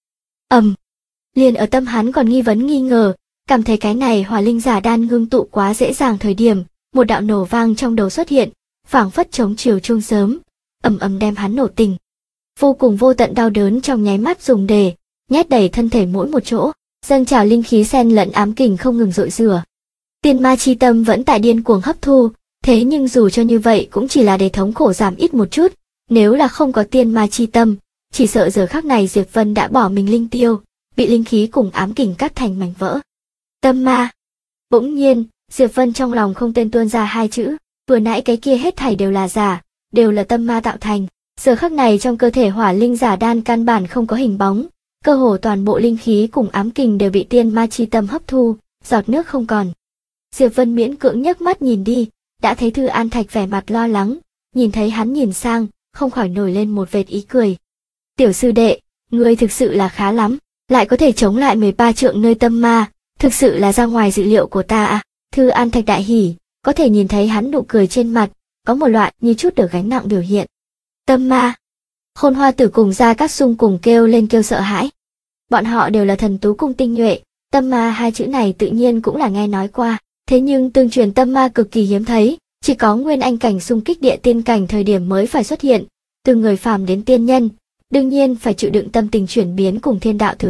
Liền ở tâm hắn còn nghi vấn nghi ngờ, cảm thấy cái này hỏa linh giả đan ngưng tụ quá dễ dàng thời điểm, một đạo nổ vang trong đầu xuất hiện, phảng phất chống chiều chuông sớm, đem hắn nổ tỉnh. Vô cùng vô tận đau đớn trong nháy mắt dùng để nhét đầy thân thể mỗi một chỗ, dâng trào linh khí xen lẫn ám kình không ngừng dội rửa. Tiên ma chi tâm vẫn tại điên cuồng hấp thu, thế nhưng dù cho như vậy cũng chỉ là để thống khổ giảm ít một chút, nếu là không có tiên ma chi tâm, chỉ sợ giờ khắc này Diệp Vân đã bỏ mình linh tiêu, bị linh khí cùng ám kình cắt thành mảnh vỡ. Tâm ma. Bỗng nhiên, Diệp Vân trong lòng không tên tuôn ra 2 chữ, vừa nãy cái kia hết thảy đều là giả, đều là tâm ma tạo thành. Giờ khắc này trong cơ thể hỏa linh giả đan căn bản không có hình bóng, cơ hồ toàn bộ linh khí cùng ám kình đều bị tiên ma chi tâm hấp thu, giọt nước không còn. Diệp Vân miễn cưỡng nhấc mắt nhìn đi, đã thấy Thư An Thạch vẻ mặt lo lắng, nhìn thấy hắn nhìn sang, không khỏi nổi lên một vệt ý cười. Tiểu sư đệ, ngươi thực sự là khá lắm, lại có thể chống lại 13 trượng nơi tâm ma, thực sự là ra ngoài dự liệu của ta à. Thư An Thạch đại hỉ, có thể nhìn thấy hắn nụ cười trên mặt, có một loại như chút được gánh nặng biểu hiện. Tâm ma. Khôn Hoa Tử cùng Gia Cát Sung cùng kêu lên kêu sợ hãi. Bọn họ đều là thần tú cung tinh nhuệ, tâm ma 2 chữ này tự nhiên cũng là nghe nói qua, thế nhưng tương truyền tâm ma cực kỳ hiếm thấy, chỉ có nguyên anh cảnh xung kích địa tiên cảnh thời điểm mới phải xuất hiện, từ người phàm đến tiên nhân, đương nhiên phải chịu đựng tâm tình chuyển biến cùng thiên đạo thử thách,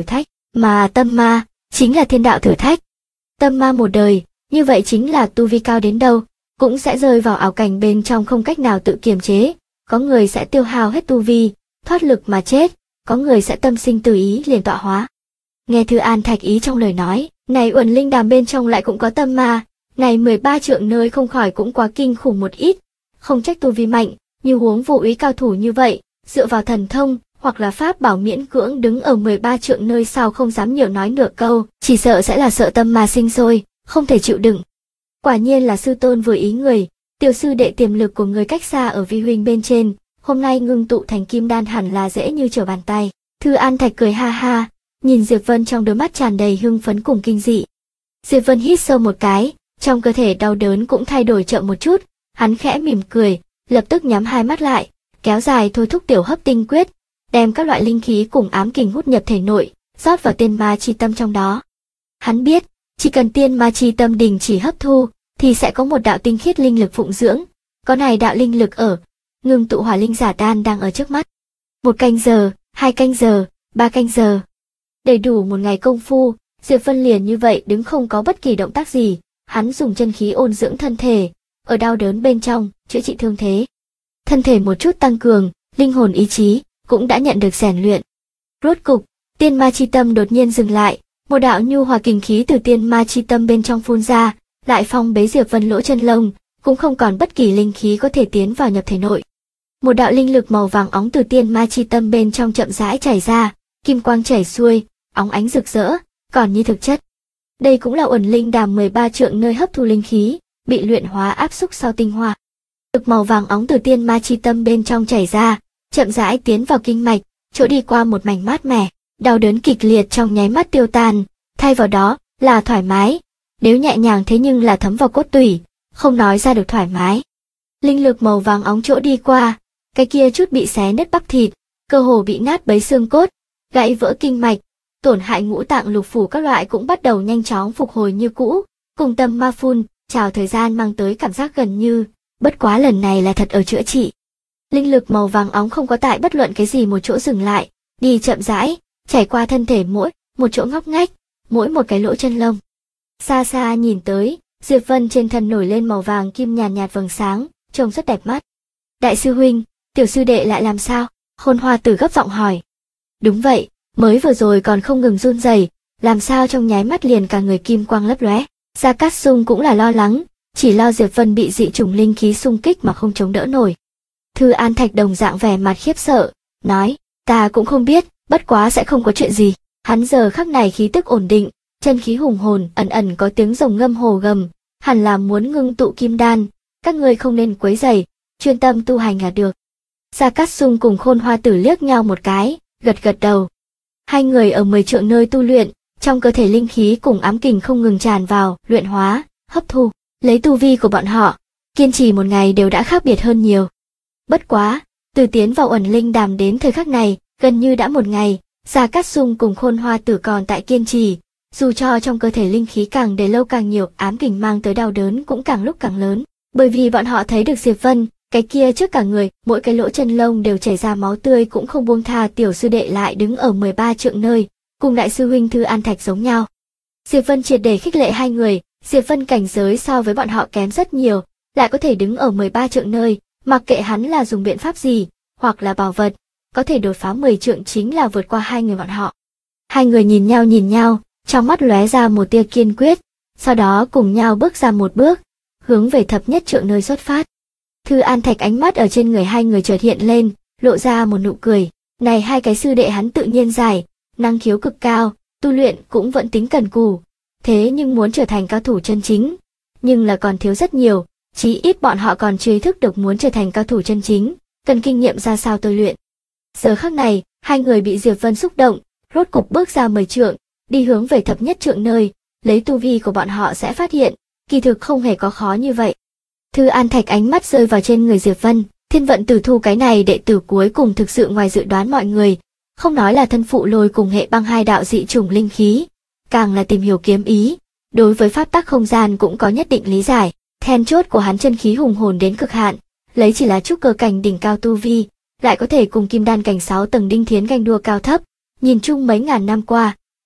Mà tâm ma chính là thiên đạo thử thách. Tâm ma một đời, như vậy chính là tu vi cao đến đâu cũng sẽ rơi vào ảo cảnh bên trong không cách nào tự kiềm chế, có người sẽ tiêu hao hết tu vi, thoát lực mà chết, có người sẽ tâm sinh từ ý liền tọa hóa. Nghe Thư An Thạch ý trong lời nói, này Uẩn Linh Đàm bên trong lại cũng có tâm ma, này 13 trượng nơi không khỏi cũng quá kinh khủng một ít, không trách tu vi mạnh, như huống vô úy cao thủ như vậy, dựa vào thần thông hoặc là pháp bảo miễn cưỡng đứng ở 13 trượng nơi sau không dám nhiều nói nửa câu, chỉ sợ sẽ là sợ tâm ma sinh sôi, không thể chịu đựng. Quả nhiên là sư tôn vừa ý người, tiểu sư đệ tiềm lực của người cách xa ở vi huynh bên trên, hôm nay ngưng tụ thành kim đan hẳn là dễ như trở bàn tay. Thư An Thạch cười ha ha, nhìn Diệp Vân trong đôi mắt tràn đầy hưng phấn cùng kinh dị. Diệp Vân hít sâu một cái, trong cơ thể đau đớn cũng thay đổi chậm một chút, hắn khẽ mỉm cười, lập tức nhắm hai mắt lại, kéo dài thôi thúc tiểu hấp tinh quyết, đem các loại linh khí cùng ám kình hút nhập thể nội, rót vào tiên ma chi tâm trong đó. Hắn biết, chỉ cần tiên ma chi tâm đình chỉ hấp thu, thì sẽ có một đạo tinh khiết linh lực phụng dưỡng, có này đạo linh lực ở, ngưng tụ hỏa linh giả đan đang ở trước mắt. 1 canh giờ, 2 canh giờ, 3 canh giờ. Đầy đủ một ngày công phu, Diệp Vân liền như vậy đứng không có bất kỳ động tác gì, hắn dùng chân khí ôn dưỡng thân thể, ở đau đớn bên trong, chữa trị thương thế. Thân thể một chút tăng cường, linh hồn ý chí cũng đã nhận được rèn luyện. Rốt cục, tiên ma chi tâm đột nhiên dừng lại, một đạo nhu hòa kình khí từ tiên ma chi tâm bên trong phun ra, lại phong bế Diệp Vân lỗ chân lông, cũng không còn bất kỳ linh khí có thể tiến vào nhập thể nội. Một đạo linh lực màu vàng óng từ tiên ma chi tâm bên trong chậm rãi chảy ra, kim quang chảy xuôi, óng ánh rực rỡ, còn như thực chất. Đây cũng là Uẩn Linh Đàm 13 trượng nơi hấp thu linh khí, bị luyện hóa áp xúc sau tinh hoa. Lực màu vàng óng từ tiên ma chi tâm bên trong chảy ra, chậm rãi tiến vào kinh mạch, chỗ đi qua một mảnh mát mẻ, đau đớn kịch liệt trong nháy mắt tiêu tan, thay vào đó là thoải mái. Nếu nhẹ nhàng thế nhưng là thấm vào cốt tủy, không nói ra được thoải mái. Linh lực màu vàng óng chỗ đi qua, cái kia chút bị xé nứt bắp thịt, cơ hồ bị nát bấy xương cốt, gãy vỡ kinh mạch, tổn hại ngũ tạng lục phủ các loại cũng bắt đầu nhanh chóng phục hồi như cũ, cùng tâm ma phun, trào thời gian mang tới cảm giác gần như, bất quá lần này là thật ở chữa trị. Linh lực màu vàng óng không có tại bất luận cái gì một chỗ dừng lại, đi chậm rãi, trải qua thân thể mỗi một chỗ ngóc ngách, mỗi một cái lỗ chân lông. Xa xa nhìn tới, Diệp Vân trên thân nổi lên màu vàng kim nhàn nhạt vầng sáng, trông rất đẹp mắt. Đại sư huynh, tiểu sư đệ lại làm sao? Khôn Hoa Tử gấp giọng hỏi. Đúng vậy, mới vừa rồi còn không ngừng run rẩy, làm sao trong nháy mắt liền cả người kim quang lấp lóe. Gia Cát Sung cũng là lo lắng, chỉ lo Diệp Vân bị dị chủng linh khí xung kích mà không chống đỡ nổi. Thư An Thạch đồng dạng vẻ mặt khiếp sợ, nói, ta cũng không biết, bất quá sẽ không có chuyện gì. Hắn giờ khắc này khí tức ổn định, chân khí hùng hồn, ẩn ẩn có tiếng rồng ngâm hồ gầm, hẳn là muốn ngưng tụ kim đan, các ngươi không nên quấy rầy, chuyên tâm tu hành là được. Gia Cát Sung cùng Khôn Hoa Tử liếc nhau một cái, gật gật đầu. Hai người ở 10 trượng nơi tu luyện, trong cơ thể linh khí cùng ám kình không ngừng tràn vào, luyện hóa, hấp thu, lấy tu vi của bọn họ, kiên trì một ngày đều đã khác biệt hơn nhiều. Bất quá, từ tiến vào Uẩn Linh Đàm đến thời khắc này, gần như đã một ngày, Gia Cát Sung cùng Khôn Hoa Tử còn tại kiên trì, dù cho trong cơ thể linh khí càng để lâu càng nhiều, ám kình mang tới đau đớn cũng càng lúc càng lớn, bởi vì bọn họ thấy được Diệp Vân, cái kia trước cả người, mỗi cái lỗ chân lông đều chảy ra máu tươi cũng không buông tha, tiểu sư đệ lại đứng ở 13 trượng nơi, cùng đại sư huynh Thư An Thạch giống nhau. Diệp Vân triệt để khích lệ hai người, Diệp Vân cảnh giới so với bọn họ kém rất nhiều, lại có thể đứng ở 13 trượng nơi, mặc kệ hắn là dùng biện pháp gì, hoặc là bảo vật, có thể đột phá 10 trượng chính là vượt qua hai người bọn họ. Hai người nhìn nhau, trong mắt lóe ra một tia kiên quyết, sau đó cùng nhau bước ra một bước, hướng về thập nhất trượng nơi xuất phát. Thư An Thạch ánh mắt ở trên người hai người chợt hiện lên, lộ ra một nụ cười. Này hai cái sư đệ hắn tự nhiên giải, năng khiếu cực cao, tu luyện cũng vẫn tính cần cù. Thế nhưng muốn trở thành cao thủ chân chính, nhưng là còn thiếu rất nhiều, chí ít bọn họ còn chưa ý thức được muốn trở thành cao thủ chân chính, cần kinh nghiệm ra sao tôi luyện. Giờ khắc này, hai người bị Diệp Vân xúc động, rốt cục bước ra 10 trượng, đi hướng về thập nhất trượng nơi, lấy tu vi của bọn họ sẽ phát hiện, kỳ thực không hề có khó như vậy. Thư An Thạch ánh mắt rơi vào trên người Diệp Vân, Thiên Vận Tử Thu cái này đệ tử cuối cùng thực sự ngoài dự đoán mọi người, không nói là thân phụ lôi cùng hệ băng hai đạo dị chủng linh khí, càng là tìm hiểu kiếm ý, đối với pháp tắc không gian cũng có nhất định lý giải, then chốt của hắn chân khí hùng hồn đến cực hạn, lấy chỉ là trúc cơ cảnh đỉnh cao tu vi, lại có thể cùng kim đan cảnh 6 tầng Đinh Thiến ganh đua cao thấp, nhìn chung mấy ngàn năm qua,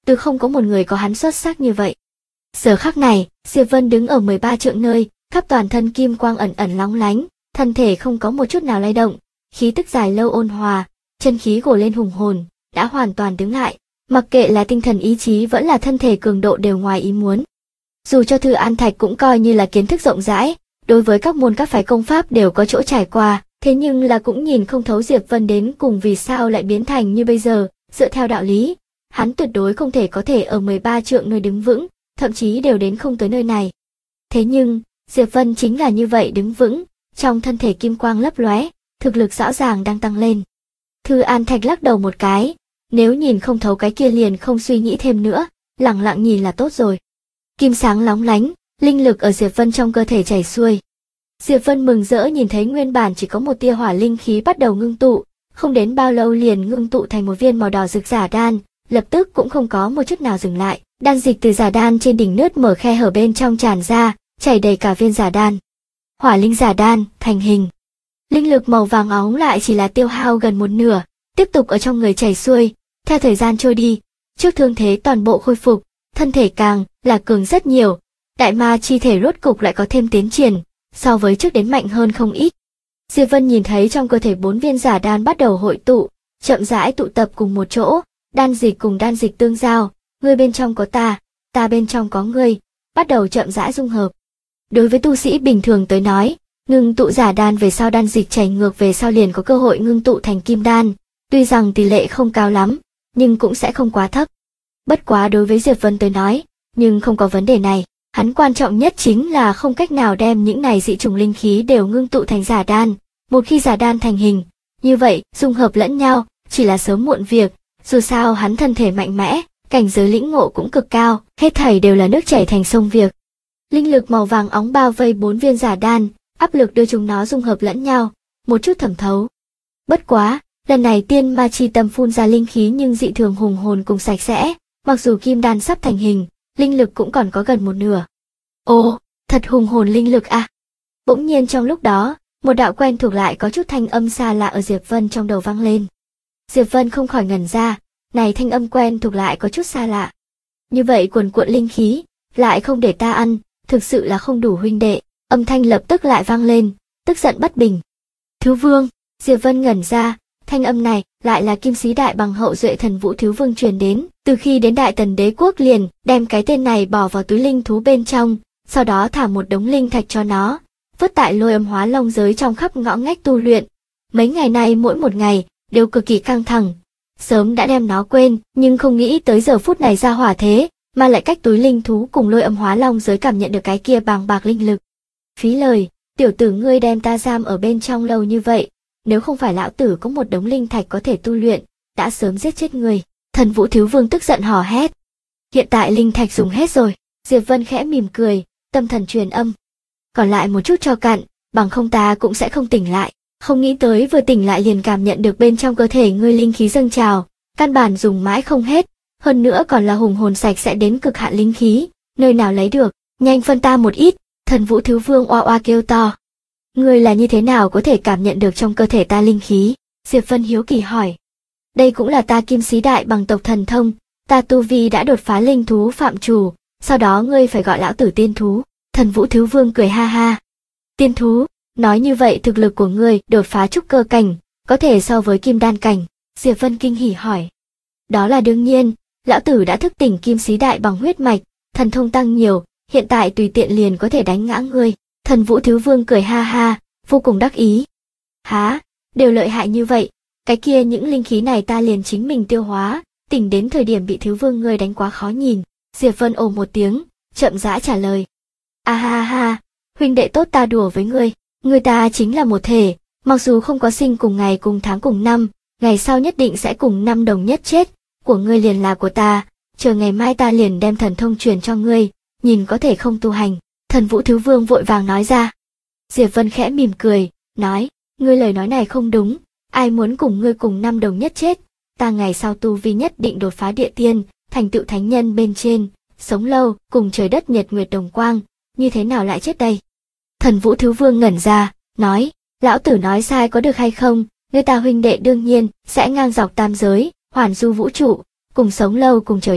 từ không có một người có hắn xuất sắc như vậy. Giờ khắc này, Diệp Vân đứng ở 13 trượng nơi, khắp toàn thân kim quang ẩn ẩn lóng lánh, thân thể không có một chút nào lay động, khí tức dài lâu ôn hòa, chân khí gồ lên hùng hồn, đã hoàn toàn đứng lại, mặc kệ là tinh thần ý chí vẫn là thân thể cường độ đều ngoài ý muốn. Dù cho Thư An Thạch cũng coi như là kiến thức rộng rãi, đối với các môn các phái công pháp đều có chỗ trải qua, thế nhưng là cũng nhìn không thấu Diệp Vân đến cùng vì sao lại biến thành như bây giờ, dựa theo đạo lý, hắn tuyệt đối không thể có thể ở 13 trượng nơi đứng vững, thậm chí đều đến không tới nơi này. Thế nhưng, Diệp Vân chính là như vậy đứng vững, trong thân thể kim quang lấp lóe, thực lực rõ ràng đang tăng lên. Thư An Thạch lắc đầu một cái, nếu nhìn không thấu cái kia liền không suy nghĩ thêm nữa, lặng lặng nhìn là tốt rồi. Kim sáng lóng lánh, linh lực ở Diệp Vân trong cơ thể chảy xuôi. Diệp Vân mừng rỡ nhìn thấy nguyên bản chỉ có một tia hỏa linh khí bắt đầu ngưng tụ, không đến bao lâu liền ngưng tụ thành một viên màu đỏ rực giả đan, lập tức cũng không có một chút nào dừng lại, đan dịch từ giả đan trên đỉnh nứt mở khe hở bên trong tràn ra, chảy đầy cả viên giả đan. Hỏa linh giả đan thành hình. Linh lực màu vàng óng lại chỉ là tiêu hao gần một nửa, tiếp tục ở trong người chảy xuôi, theo thời gian trôi đi, trước thương thế toàn bộ khôi phục, thân thể càng là cường rất nhiều, đại ma chi thể rốt cục lại có thêm tiến triển, so với trước đến mạnh hơn không ít. Diệp Vân nhìn thấy trong cơ thể 4 viên giả đan bắt đầu hội tụ, chậm rãi tụ tập cùng một chỗ, đan dịch cùng đan dịch tương giao, ngươi bên trong có ta bên trong có ngươi, bắt đầu chậm rãi dung hợp. Đối với tu sĩ bình thường tới nói, ngưng tụ giả đan về sau đan dịch chảy ngược về sau liền có cơ hội ngưng tụ thành kim đan, tuy rằng tỷ lệ không cao lắm, nhưng cũng sẽ không quá thấp. Bất quá đối với Diệp Vân tới nói, nhưng không có vấn đề này, hắn quan trọng nhất chính là không cách nào đem những này dị trùng linh khí đều ngưng tụ thành giả đan, một khi giả đan thành hình, như vậy, dung hợp lẫn nhau, chỉ là sớm muộn việc, dù sao hắn thân thể mạnh mẽ, cảnh giới lĩnh ngộ cũng cực cao, hết thảy đều là nước chảy thành sông việc. Linh lực màu vàng óng bao vây 4 viên giả đan, áp lực đưa chúng nó dung hợp lẫn nhau, một chút thẩm thấu. Bất quá, lần này tiên ma chi tâm phun ra linh khí nhưng dị thường hùng hồn cùng sạch sẽ, mặc dù kim đan sắp thành hình, linh lực cũng còn có gần một nửa. Ồ, thật hùng hồn linh lực à! Bỗng nhiên trong lúc đó, một đạo quen thuộc lại có chút thanh âm xa lạ ở Diệp Vân trong đầu vang lên. Diệp Vân không khỏi ngẩn ra, này thanh âm quen thuộc lại có chút xa lạ. Như vậy cuồn cuộn linh khí, lại không để ta ăn, thực sự là không đủ huynh đệ, âm thanh lập tức lại vang lên, tức giận bất bình. Thiếu vương, Diệp Vân ngẩn ra, thanh âm này lại là Kim Sĩ Đại Bằng hậu duệ Thần Vũ Thiếu Vương truyền đến, từ khi đến Đại Tần Đế quốc liền đem cái tên này bỏ vào túi linh thú bên trong, sau đó thả một đống linh thạch cho nó, vứt tại Lôi Âm Hóa Long giới trong khắp ngõ ngách tu luyện. Mấy ngày nay mỗi một ngày đều cực kỳ căng thẳng, sớm đã đem nó quên, nhưng không nghĩ tới giờ phút này ra hỏa thế, mà lại cách túi linh thú cùng Lôi Âm Hóa Long giới cảm nhận được cái kia bàng bạc linh lực. Phí lời, tiểu tử ngươi đem ta giam ở bên trong lâu như vậy, nếu không phải lão tử có một đống linh thạch có thể tu luyện, đã sớm giết chết ngươi. Thần Vũ Thiếu Vương tức giận hò hét. Hiện tại linh thạch dùng hết rồi, Diệp Vân khẽ mỉm cười, tâm thần truyền âm. Còn lại một chút cho cạn, bằng không ta cũng sẽ không tỉnh lại. Không nghĩ tới vừa tỉnh lại liền cảm nhận được bên trong cơ thể ngươi linh khí dâng trào, căn bản dùng mãi không hết, hơn nữa còn là hùng hồn sạch sẽ đến cực hạn linh khí, nơi nào lấy được, nhanh phân ta một ít. Thần Vũ Thiếu Vương oa oa kêu to. Ngươi là như thế nào có thể cảm nhận được trong cơ thể ta linh khí? Diệp Vân hiếu kỳ hỏi. Đây cũng là ta Kim Sĩ Đại Bằng tộc thần thông, ta tu vi đã đột phá linh thú phạm chủ, sau đó ngươi phải gọi lão tử tiên thú. Thần Vũ Thiếu Vương cười ha ha. Tiên thú, nói như vậy thực lực của ngươi đột phá trúc cơ cảnh, có thể so với kim đan cảnh. Diệp Vân kinh hỉ hỏi. Đó là đương nhiên, lão tử đã thức tỉnh Kim Sĩ Đại Bằng huyết mạch, thần thông tăng nhiều, hiện tại tùy tiện liền có thể đánh ngã ngươi. Thần Vũ Thiếu Vương cười ha ha, vô cùng đắc ý. Há, đều lợi hại như vậy, cái kia những linh khí này ta liền chính mình tiêu hóa, tỉnh đến thời điểm bị Thiếu Vương ngươi đánh quá khó nhìn. Diệp Vân ồ một tiếng, chậm rãi trả lời. A ha ha, huynh đệ tốt ta đùa với ngươi, người ta chính là một thể, mặc dù không có sinh cùng ngày cùng tháng cùng năm, ngày sau nhất định sẽ cùng năm đồng nhất chết, của ngươi liền là của ta, chờ ngày mai ta liền đem thần thông truyền cho ngươi, nhìn có thể không tu hành. Thần Vũ Thiếu Vương vội vàng nói ra. Diệp Vân khẽ mỉm cười, nói, ngươi lời nói này không đúng, ai muốn cùng ngươi cùng năm đồng nhất chết, ta ngày sau tu vi nhất định đột phá địa tiên, thành tựu thánh nhân bên trên, sống lâu, cùng trời đất nhật nguyệt đồng quang, như thế nào lại chết đây? Thần Vũ Thiếu Vương ngẩn ra, nói, lão tử nói sai có được hay không, người ta huynh đệ đương nhiên sẽ ngang dọc tam giới, hoàn du vũ trụ, cùng sống lâu cùng trời đất.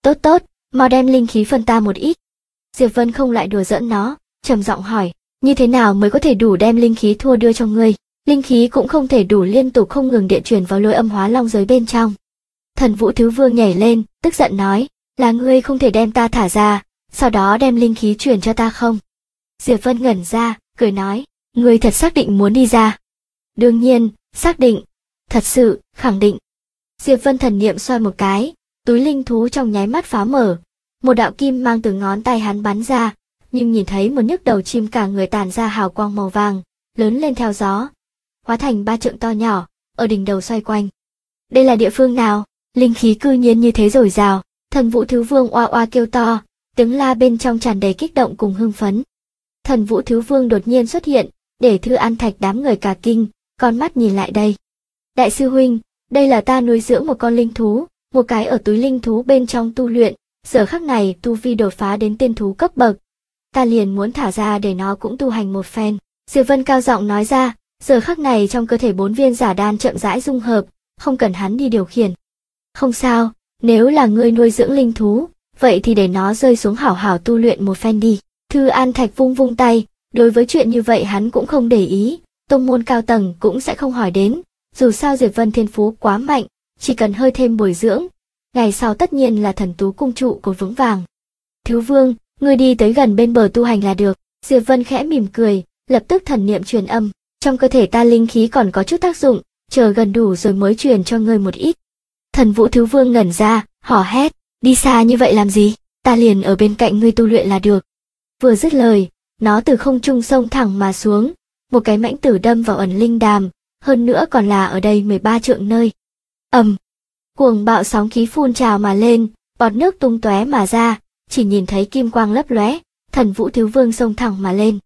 Tốt tốt, mau đem linh khí phân ta một ít. Diệp Vân không lại đùa giỡn nó, trầm giọng hỏi, như thế nào mới có thể đủ đem linh khí thua đưa cho ngươi? Linh khí cũng không thể đủ liên tục không ngừng điện chuyển vào lôi âm hóa long giới bên trong. Thần Vũ Thứ Vương nhảy lên, tức giận nói, là ngươi không thể đem ta thả ra, sau đó đem linh khí chuyển cho ta không? Diệp Vân ngẩn ra, cười nói, ngươi thật xác định muốn đi ra? Đương nhiên, xác định, thật sự, khẳng định. Diệp Vân thần niệm xoay một cái, túi linh thú trong nháy mắt phá mở, một đạo kim mang từ ngón tay hắn bắn ra, nhưng nhìn thấy một nhức đầu chim cả người tản ra hào quang màu vàng, lớn lên theo gió, hóa thành 3 trượng to nhỏ, ở đỉnh đầu xoay quanh. Đây là địa phương nào? Linh khí cư nhiên như thế dồi dào. Thần Vũ Thứ Vương oa oa kêu to, tiếng la bên trong tràn đầy kích động cùng hưng phấn. Thần Vũ Thứ Vương đột nhiên xuất hiện, để Thư An Thạch đám người cả kinh, con mắt nhìn lại đây. Đại sư huynh, đây là ta nuôi dưỡng một con linh thú, một cái ở túi linh thú bên trong tu luyện, giờ khắc này tu vi đột phá đến tiên thú cấp bậc. Ta liền muốn thả ra để nó cũng tu hành một phen. Diệp Vân cao giọng nói ra, giờ khắc này trong cơ thể 4 viên giả đan chậm rãi dung hợp, không cần hắn đi điều khiển. Không sao, nếu là ngươi nuôi dưỡng linh thú, vậy thì để nó rơi xuống hảo hảo tu luyện một phen đi. Thư An Thạch vung vung tay, đối với chuyện như vậy hắn cũng không để ý, tông môn cao tầng cũng sẽ không hỏi đến, dù sao Diệp Vân thiên phú quá mạnh, chỉ cần hơi thêm bồi dưỡng, ngày sau tất nhiên là thần tú cung trụ cột vững vàng. Thứ Vương, ngươi đi tới gần bên bờ tu hành là được. Diệp Vân khẽ mỉm cười, lập tức thần niệm truyền âm, trong cơ thể ta linh khí còn có chút tác dụng, chờ gần đủ rồi mới truyền cho ngươi một ít. Thần Vũ Thứ Vương ngẩn ra, hò hét, đi xa như vậy làm gì, ta liền ở bên cạnh ngươi tu luyện là được. Vừa dứt lời, nó từ không trung xông thẳng mà xuống, một cái mãnh tử đâm vào ẩn linh đàm, hơn nữa còn là ở đây 13 trượng nơi. Cuồng bạo sóng khí phun trào mà lên, bọt nước tung tóe mà ra, chỉ nhìn thấy kim quang lấp lóe, Thần Vũ Thứ Vương xông thẳng mà lên.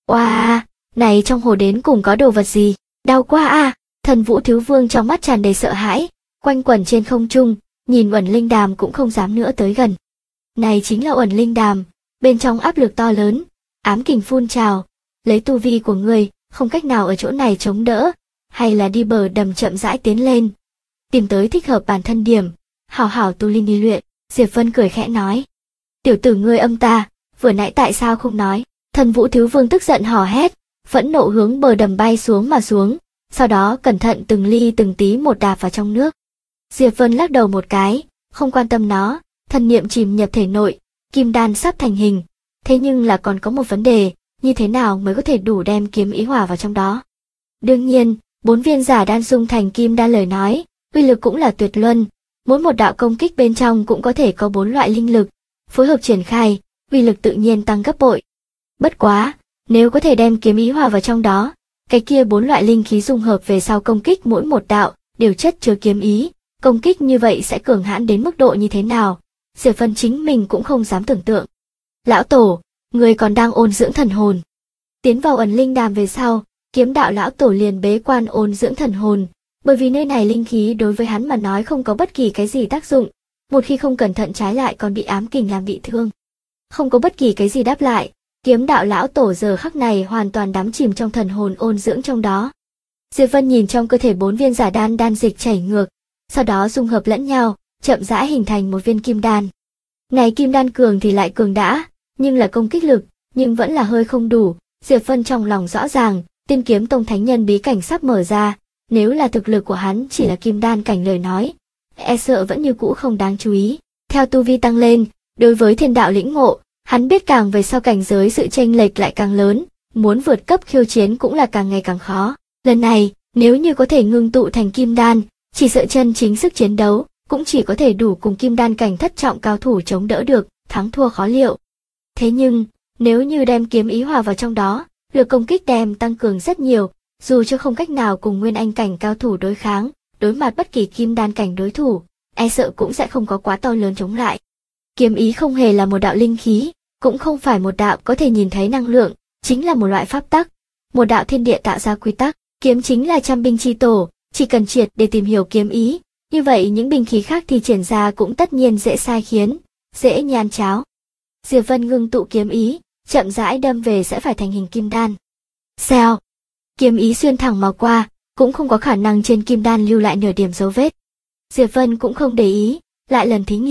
Oa, này trong hồ đến cùng có đồ vật gì, đau quá a! Thần Vũ Thứ Vương trong mắt tràn đầy sợ hãi, quanh quẩn trên không trung, nhìn Uẩn Linh Đàm cũng không dám nữa tới gần. Này chính là Uẩn Linh Đàm, bên trong áp lực to lớn, ám kình phun trào, lấy tu vi của ngươi, không cách nào ở chỗ này chống đỡ, hay là đi bờ đầm chậm rãi tiến lên, tìm tới thích hợp bản thân điểm, hảo hảo tu linh đi luyện. Diệp Vân cười khẽ nói, tiểu tử ngươi âm ta, vừa nãy tại sao không nói? Thần Vũ Thứ Vương tức giận hò hét, phẫn nộ hướng bờ đầm bay xuống mà xuống, sau đó cẩn thận từng ly từng tí một đạp vào trong nước. Diệp Vân lắc đầu một cái, không quan tâm nó, thần niệm chìm nhập thể nội, kim đan sắp thành hình, thế nhưng là còn có một vấn đề, như thế nào mới có thể đủ đem kiếm ý hỏa vào trong đó? Đương nhiên, 4 viên giả đan dung thành kim đan lời nói, uy lực cũng là tuyệt luân, mỗi một đạo công kích bên trong cũng có thể có 4 loại linh lực, phối hợp triển khai, uy lực tự nhiên tăng gấp bội. Bất quá, nếu có thể đem kiếm ý hòa vào trong đó, cái kia 4 loại linh khí dung hợp về sau công kích mỗi một đạo, đều chất chứa kiếm ý, công kích như vậy sẽ cường hãn đến mức độ như thế nào, Diệp Vân chính mình cũng không dám tưởng tượng. Lão Tổ, người còn đang ôn dưỡng thần hồn. Tiến vào ẩn linh đàm về sau, Kiếm Đạo Lão Tổ liền bế quan ôn dưỡng thần hồn, bởi vì nơi này linh khí đối với hắn mà nói không có bất kỳ cái gì tác dụng, một khi không cẩn thận trái lại còn bị ám kình làm bị thương. Không có bất kỳ cái gì đáp lại, Kiếm Đạo Lão Tổ giờ khắc này hoàn toàn đắm chìm trong thần hồn ôn dưỡng trong đó. Diệp Vân nhìn trong cơ thể 4 viên giả đan đan dịch chảy ngược, sau đó dung hợp lẫn nhau, chậm rãi hình thành một viên kim đan. Này kim đan cường thì lại cường đã, nhưng là công kích lực, nhưng vẫn là hơi không đủ. Diệp Vân trong lòng rõ ràng, Tiên Kiếm Tông thánh nhân bí cảnh sắp mở ra, nếu là thực lực của hắn chỉ là kim đan cảnh lời nói, e sợ vẫn như cũ không đáng chú ý. Theo tu vi tăng lên, đối với thiên đạo lĩnh ngộ, hắn biết càng về sau cảnh giới sự chênh lệch lại càng lớn, muốn vượt cấp khiêu chiến cũng là càng ngày càng khó. Lần này, nếu như có thể ngưng tụ thành kim đan, chỉ sợ chân chính sức chiến đấu, cũng chỉ có thể đủ cùng kim đan cảnh thất trọng cao thủ chống đỡ được, thắng thua khó liệu. Thế nhưng, nếu như đem kiếm ý hòa vào trong đó, lực công kích đem tăng cường rất nhiều, dù cho không cách nào cùng nguyên anh cảnh cao thủ đối kháng, đối mặt bất kỳ kim đan cảnh đối thủ, e sợ cũng sẽ không có quá to lớn chống lại. Kiếm ý không hề là một đạo linh khí, cũng không phải một đạo có thể nhìn thấy năng lượng, chính là một loại pháp tắc, một đạo thiên địa tạo ra quy tắc. Kiếm chính là trăm binh chi tổ, chỉ cần triệt để tìm hiểu kiếm ý, như vậy những binh khí khác thì triển ra cũng tất nhiên dễ sai khiến, dễ nhan cháo. Diệp Vân ngưng tụ kiếm ý, chậm rãi đâm về sẽ phải thành hình kim đan. Xèo, kiếm ý xuyên thẳng mà qua, cũng không có khả năng trên kim đan lưu lại nửa điểm dấu vết. Diệp Vân cũng không để ý, lại lần thí nghiệm,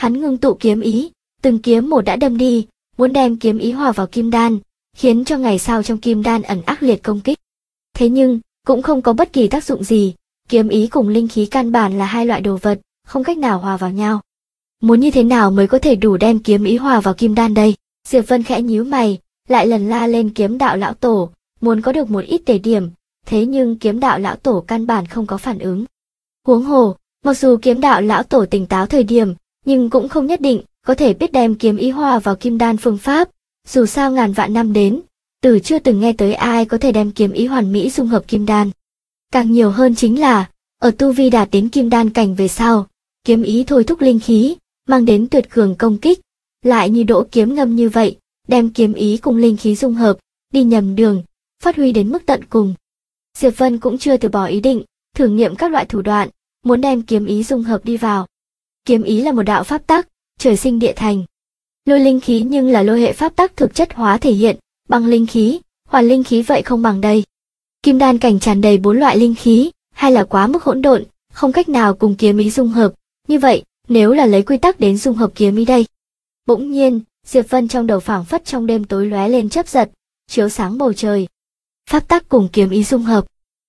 Hắn ngưng tụ kiếm ý, từng kiếm một đã đâm đi, muốn đem kiếm ý hòa vào kim đan, khiến cho ngày sau trong kim đan ẩn ác liệt công kích. Thế nhưng, cũng không có bất kỳ tác dụng gì, kiếm ý cùng linh khí căn bản là hai loại đồ vật, không cách nào hòa vào nhau. Muốn như thế nào mới có thể đủ đem kiếm ý hòa vào kim đan đây? Diệp Vân khẽ nhíu mày, lại lần la lên kiếm đạo lão tổ, muốn có được một ít đề điểm, thế nhưng kiếm đạo lão tổ căn bản không có phản ứng. Huống hồ, mặc dù kiếm đạo lão tổ tỉnh táo thời điểm, nhưng cũng không nhất định có thể biết đem kiếm ý hòa vào kim đan phương pháp, dù sao ngàn vạn năm đến, từ chưa từng nghe tới ai có thể đem kiếm ý hoàn mỹ dung hợp kim đan. Càng nhiều hơn chính là, ở tu vi đạt đến kim đan cảnh về sau, kiếm ý thôi thúc linh khí, mang đến tuyệt cường công kích, lại như đỗ kiếm ngâm như vậy, đem kiếm ý cùng linh khí dung hợp, đi nhầm đường, phát huy đến mức tận cùng. Diệp Vân cũng chưa từ bỏ ý định, thử nghiệm các loại thủ đoạn, muốn đem kiếm ý dung hợp đi vào. Kiếm ý là một đạo pháp tắc, trời sinh địa thành. Lôi linh khí nhưng là lôi hệ pháp tắc thực chất hóa thể hiện, bằng linh khí, hỏa linh khí vậy không bằng đây. Kim đan cảnh tràn đầy 4 loại linh khí, hay là quá mức hỗn độn, không cách nào cùng kiếm ý dung hợp. Như vậy, nếu là lấy quy tắc đến dung hợp kiếm ý đây. Bỗng nhiên, Diệp Vân trong đầu phảng phất trong đêm tối lóe lên chớp giật, chiếu sáng bầu trời. Pháp tắc cùng kiếm ý dung hợp.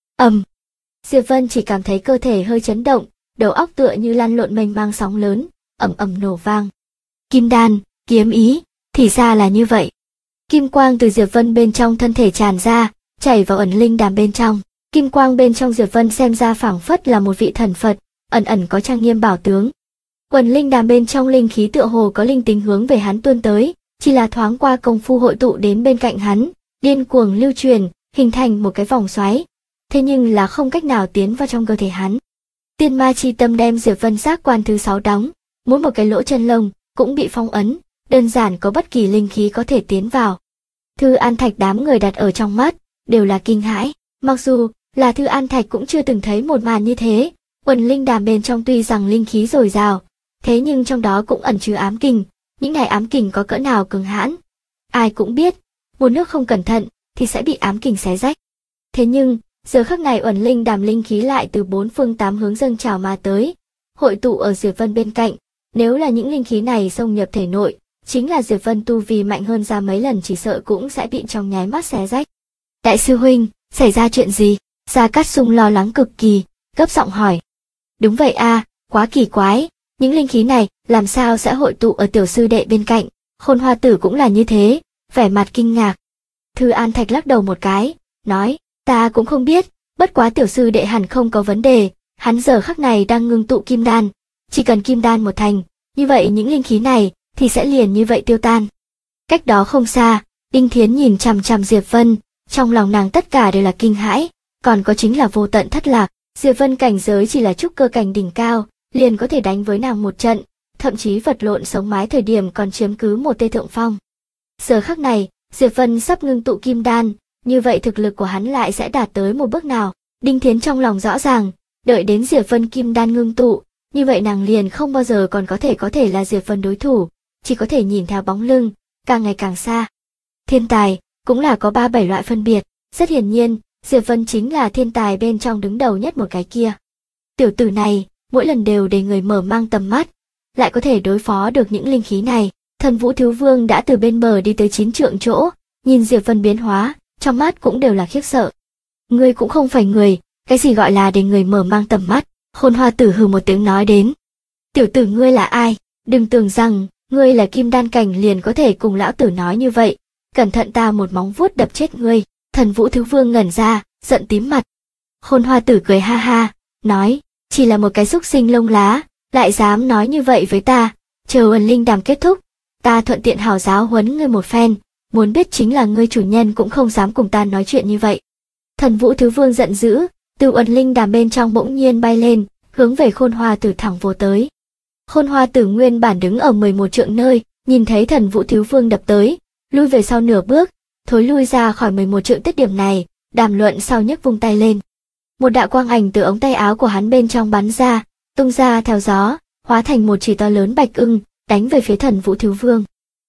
Diệp Vân chỉ cảm thấy cơ thể hơi chấn động, đầu óc tựa như lăn lộn mênh mang sóng lớn, ầm ầm nổ vang. Kim đan, kiếm ý, thì ra là như vậy. Kim quang từ Diệp Vân bên trong thân thể tràn ra, chảy vào ẩn linh đàm bên trong. Kim quang bên trong Diệp Vân xem ra phảng phất là một vị thần Phật, ẩn ẩn có trang nghiêm bảo tướng. Ẩn linh đàm bên trong linh khí tựa hồ có linh tính hướng về hắn tuôn tới, chỉ là thoáng qua công phu hội tụ đến bên cạnh hắn, điên cuồng lưu truyền, hình thành một cái vòng xoáy. Thế nhưng là không cách nào tiến vào trong cơ thể hắn. Tiên ma chi tâm đem Diệp Vân giác quan thứ 6 đóng, mỗi một cái lỗ chân lông cũng bị phong ấn, đơn giản có bất kỳ linh khí có thể tiến vào. Thư An Thạch đám người đặt ở trong mắt, đều là kinh hãi, mặc dù là Thư An Thạch cũng chưa từng thấy một màn như thế, Quần linh đàm bên trong tuy rằng linh khí dồi dào, thế nhưng trong đó cũng ẩn chứa ám kình, những này ám kình có cỡ nào cường hãn. Ai cũng biết, một nước không cẩn thận thì sẽ bị ám kình xé rách. Thế nhưng, giờ khắc này Uẩn linh đàm linh khí lại từ 4 phương 8 hướng dâng trào mà tới, hội tụ ở Diệp Vân bên cạnh, nếu là những linh khí này xông nhập thể nội, chính là Diệp Vân tu vi mạnh hơn ra mấy lần chỉ sợ cũng sẽ bị trong nháy mắt xé rách. Đại sư huynh, xảy ra chuyện gì? Gia Cát Sung lo lắng cực kỳ, gấp giọng hỏi. Đúng vậy a, quá kỳ quái, những linh khí này làm sao sẽ hội tụ ở tiểu sư đệ bên cạnh? Khôn Hoa Tử cũng là như thế, vẻ mặt kinh ngạc. Thư An Thạch lắc đầu một cái, nói, ta cũng không biết, bất quá tiểu sư đệ hẳn không có vấn đề, hắn giờ khắc này đang ngưng tụ kim đan, chỉ cần kim đan một thành, như vậy những linh khí này thì sẽ liền như vậy tiêu tan. Cách đó không xa, Đinh Thiến nhìn chằm chằm Diệp Vân, trong lòng nàng tất cả đều là kinh hãi, còn có chính là vô tận thất lạc. Diệp Vân cảnh giới chỉ là trúc cơ cảnh đỉnh cao, liền có thể đánh với nàng một trận, thậm chí vật lộn sống mái thời điểm còn chiếm cứ một tê thượng phong. Giờ khắc này, Diệp Vân sắp ngưng tụ kim đan, như vậy thực lực của hắn lại sẽ đạt tới một bước nào? Đinh Thiến trong lòng rõ ràng, đợi đến Diệp Vân kim đan ngưng tụ, như vậy nàng liền không bao giờ còn có thể là Diệp Vân đối thủ, chỉ có thể nhìn theo bóng lưng, càng ngày càng xa. Thiên tài, cũng là có 3-7 loại phân biệt, rất hiển nhiên, Diệp Vân chính là thiên tài bên trong đứng đầu nhất một cái kia. Tiểu tử này, mỗi lần đều để người mở mang tầm mắt, lại có thể đối phó được những linh khí này. Thần Vũ Thiếu Vương đã từ bên bờ đi tới 9 trượng chỗ, nhìn Diệp Vân biến hóa, trong mắt cũng đều là khiếp sợ. Ngươi cũng không phải người, cái gì gọi là để người mở mang tầm mắt? Khôn Hoa Tử hừ một tiếng nói đến. Tiểu tử ngươi là ai? Đừng tưởng rằng, ngươi là kim đan cảnh liền có thể cùng lão tử nói như vậy, cẩn thận ta một móng vuốt đập chết ngươi. Thần Vũ Thiếu Vương ngẩn ra, giận tím mặt. Khôn Hoa Tử cười ha ha, nói, chỉ là một cái xúc sinh lông lá, lại dám nói như vậy với ta, chờ Uẩn linh đàm kết thúc, ta thuận tiện hảo giáo huấn ngươi một phen, muốn biết chính là ngươi chủ nhân cũng không dám cùng ta nói chuyện như vậy. Thần Vũ Thiếu Vương giận dữ, từ Uẩn linh đàm bên trong bỗng nhiên bay lên, hướng về Khôn Hoa Tử thẳng vồ tới. Khôn Hoa Tử nguyên bản đứng ở 11 trượng nơi, nhìn thấy Thần Vũ Thiếu Vương đập tới, lui về sau nửa bước, thối lui ra khỏi 11 trượng tiết điểm này, đàm luận sau nhấc vung tay lên. Một đạo quang ảnh từ ống tay áo của hắn bên trong bắn ra, tung ra theo gió, hóa thành một chỉ to lớn bạch ưng, đánh về phía Thần Vũ Thiếu Vương.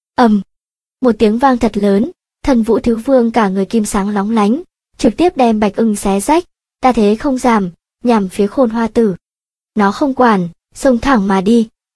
Một tiếng vang thật lớn, Thần Vũ Thiếu Vương cả người kim sáng lóng lánh, trực tiếp đem bạch ưng xé rách, ta thế không giảm, nhằm phía Khôn Hoa Tử. Nó không quản, xông thẳng mà đi,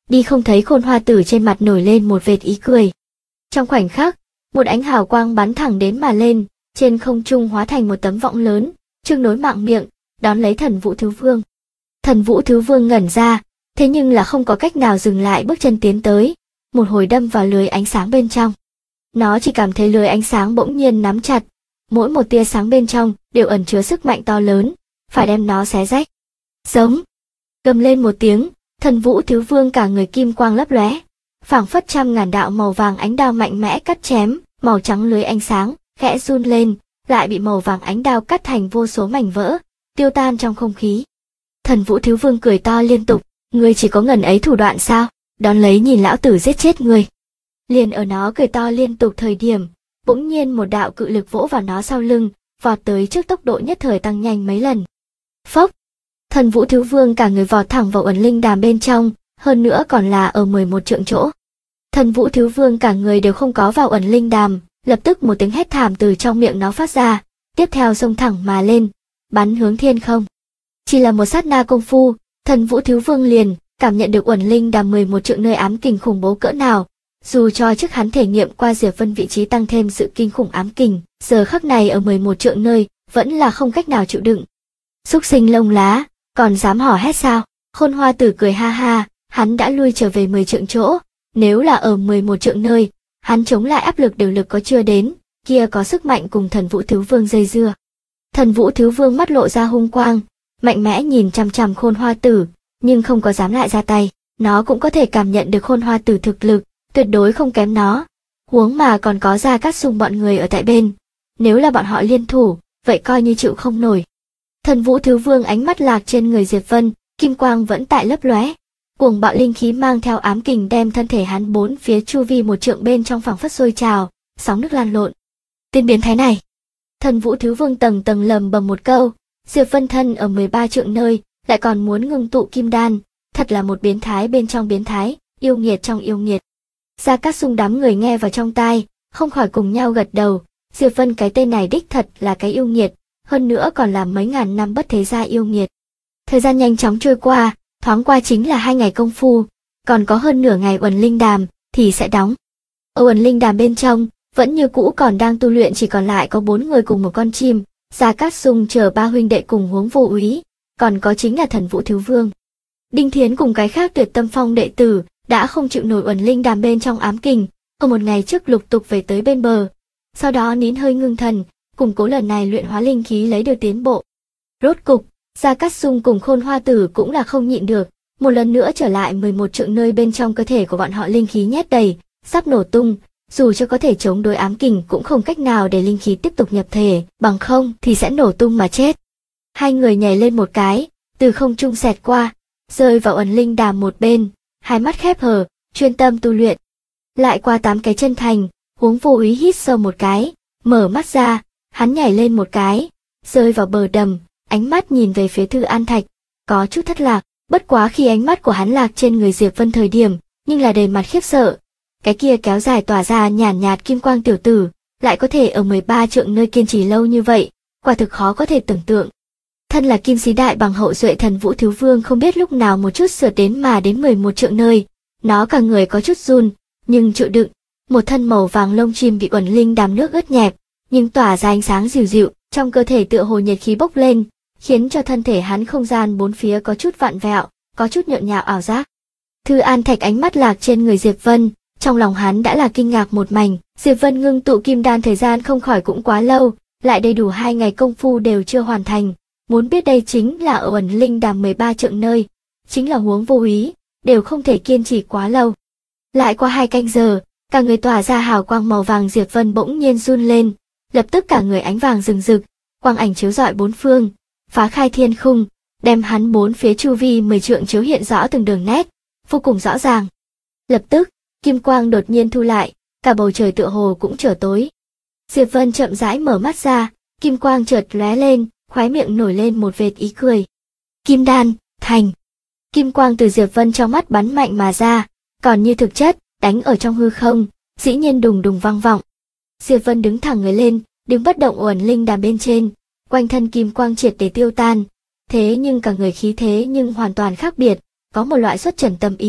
đi không thấy Khôn Hoa Tử trên mặt nổi lên một vệt ý cười. Trong khoảnh khắc, một ánh hào quang bắn thẳng đến mà lên, trên không trung hóa thành một tấm võng lớn, trương nối mạng miệng, đón lấy Thần Vũ Thứ Vương. Thần Vũ Thứ Vương ngẩn ra, thế nhưng là không có cách nào dừng lại bước chân tiến tới, một hồi đâm vào lưới ánh sáng bên trong. Nó chỉ cảm thấy lưới ánh sáng bỗng nhiên nắm chặt, mỗi một tia sáng bên trong đều ẩn chứa sức mạnh to lớn, phải đem nó xé rách. Giống. Gầm lên một tiếng, Thần Vũ Thứ Vương cả người kim quang lấp lóe, phảng phất trăm ngàn đạo màu vàng ánh đao mạnh mẽ cắt chém, màu trắng lưới ánh sáng khẽ run lên, lại bị màu vàng ánh đao cắt thành vô số mảnh vỡ, tiêu tan trong không khí. Thần Vũ Thứ Vương cười to liên tục, ngươi chỉ có ngần ấy thủ đoạn sao, đón lấy nhìn lão tử giết chết ngươi. Liền ở nó cười to liên tục thời điểm, bỗng nhiên một đạo cự lực vỗ vào nó sau lưng, vọt tới trước tốc độ nhất thời tăng nhanh mấy lần. Phốc! Thần Vũ Thứ Vương cả người vọt thẳng vào Uẩn Linh Đàm bên trong, hơn nữa còn là ở 11 trượng chỗ. Thần Vũ Thứ Vương cả người đều không có vào Uẩn Linh Đàm, lập tức một tiếng hét thảm từ trong miệng nó phát ra, tiếp theo xông thẳng mà lên, bắn hướng thiên không. Chỉ là một sát na công phu, Thần Vũ Thứ Vương liền cảm nhận được Uẩn Linh Đàm 11 trượng nơi ám kình khủng bố cỡ nào. Dù cho trước hắn thể nghiệm qua Diệp Vân vị trí tăng thêm sự kinh khủng ám kình, giờ khắc này ở 11 trượng nơi, vẫn là không cách nào chịu đựng. Súc sinh lông lá, còn dám hò hét sao? Khôn Hoa Tử cười ha ha, hắn đã lui trở về 10 trượng chỗ, nếu là ở 11 trượng nơi, hắn chống lại áp lực điều lực có chưa đến, kia có sức mạnh cùng Thần Vũ Thứ Vương dây dưa. Thần Vũ Thứ Vương mắt lộ ra hung quang, mạnh mẽ nhìn chằm chằm Khôn Hoa Tử, nhưng không có dám lại ra tay, nó cũng có thể cảm nhận được Khôn Hoa Tử thực lực, tuyệt đối không kém nó, huống mà còn có Gia Cát Sung bọn người ở tại bên, nếu là bọn họ liên thủ, vậy coi như chịu không nổi. Thần Vũ Thứ Vương ánh mắt lạc trên người Diệp Vân, kim quang vẫn tại lấp lóe, cuồng bạo linh khí mang theo ám kình đem thân thể hắn bốn phía chu vi một trượng bên trong phảng phất sôi trào, sóng nước lan lộn. Tiên biến thái này. Thần Vũ Thứ Vương tầng tầng lầm bầm một câu, Diệp Vân thân ở 13 trượng nơi, lại còn muốn ngưng tụ kim đan, thật là một biến thái bên trong biến thái, yêu nghiệt trong yêu nghiệt. Gia Cát Sung đám người nghe vào trong tai, không khỏi cùng nhau gật đầu, Diệp Vân cái tên này đích thật là cái yêu nghiệt, hơn nữa còn là mấy ngàn năm bất thế gia yêu nghiệt. Thời gian nhanh chóng trôi qua, thoáng qua chính là 2 ngày công phu, còn có hơn nửa ngày Uẩn Linh Đàm thì sẽ đóng. Ở Uẩn Linh Đàm bên trong, vẫn như cũ còn đang tu luyện chỉ còn lại có 4 người cùng một con chim, Gia Cát Sung chờ 3 huynh đệ cùng Huống Vô Úy, còn có chính là Thần Vũ Thứ Vương. Đinh Thiến cùng cái khác Tuyệt Tâm Phong đệ tử đã không chịu nổi Uẩn Linh Đàm bên trong ám kình, ở một ngày trước lục tục về tới bên bờ, sau đó nín hơi ngưng thần, củng cố lần này luyện hóa linh khí lấy được tiến bộ. Rốt cục, Gia Cát Sung cùng Khôn Hoa Tử cũng là không nhịn được, một lần nữa trở lại 11 trượng nơi bên trong cơ thể của bọn họ linh khí nhét đầy, sắp nổ tung, dù cho có thể chống đối ám kình cũng không cách nào để linh khí tiếp tục nhập thể, bằng không thì sẽ nổ tung mà chết. Hai người nhảy lên một cái, từ không trung xẹt qua, rơi vào Uẩn Linh Đàm một bên, hai mắt khép hờ, chuyên tâm tu luyện. Lại qua 8 cái chân thành, Huống Vô Úy hít sâu một cái, mở mắt ra, hắn nhảy lên một cái, rơi vào bờ đầm, ánh mắt nhìn về phía Thư An Thạch, có chút thất lạc, bất quá khi ánh mắt của hắn lạc trên người Diệp Vân thời điểm, nhưng là đầy mặt khiếp sợ. Cái kia kéo dài tỏa ra nhàn nhạt kim quang tiểu tử, lại có thể ở 13 trượng nơi kiên trì lâu như vậy, quả thực khó có thể tưởng tượng. Thân là kim sĩ đại bằng hậu duệ Thần Vũ Thứ Vương không biết lúc nào một chút sượt đến mà đến 11 trượng nơi, nó cả người có chút run, nhưng chịu đựng, một thân màu vàng lông chim bị Uẩn Linh Đàm nước ướt nhẹp, nhưng tỏa ra ánh sáng dịu dịu, trong cơ thể tựa hồ nhiệt khí bốc lên, khiến cho thân thể hắn không gian bốn phía có chút vặn vẹo, có chút nhợn nhạo ảo giác. Thư An Thạch ánh mắt lạc trên người Diệp Vân, trong lòng hắn đã là kinh ngạc một mảnh, Diệp Vân ngưng tụ kim đan thời gian không khỏi cũng quá lâu, lại đầy đủ 2 ngày công phu đều chưa hoàn thành, muốn biết đây chính là ở Uẩn Linh Đàm 13 trượng nơi, chính là Huống Vô Úy, đều không thể kiên trì quá lâu. Lại qua 2 canh giờ, cả người tỏa ra hào quang màu vàng, Diệp Vân bỗng nhiên run lên, lập tức cả người ánh vàng rừng rực, quang ảnh chiếu rọi bốn phương, phá khai thiên khung, đem hắn bốn phía chu vi 10 trượng chiếu hiện rõ từng đường nét, vô cùng rõ ràng. Lập tức, kim quang đột nhiên thu lại, cả bầu trời tựa hồ cũng trở tối. Diệp Vân chậm rãi mở mắt ra, kim quang chợt lóe lên, khóe miệng nổi lên một vệt ý cười. Kim đan, thành. Kim quang từ Diệp Vân trong mắt bắn mạnh mà ra, còn như thực chất, đánh ở trong hư không, dĩ nhiên đùng đùng vang vọng. Diệp Vân đứng thẳng người lên, đứng bất động Uẩn Linh Đàm bên trên, quanh thân kim quang triệt để tiêu tan, thế nhưng cả người khí thế nhưng hoàn toàn khác biệt, có một loại xuất trần tâm ý,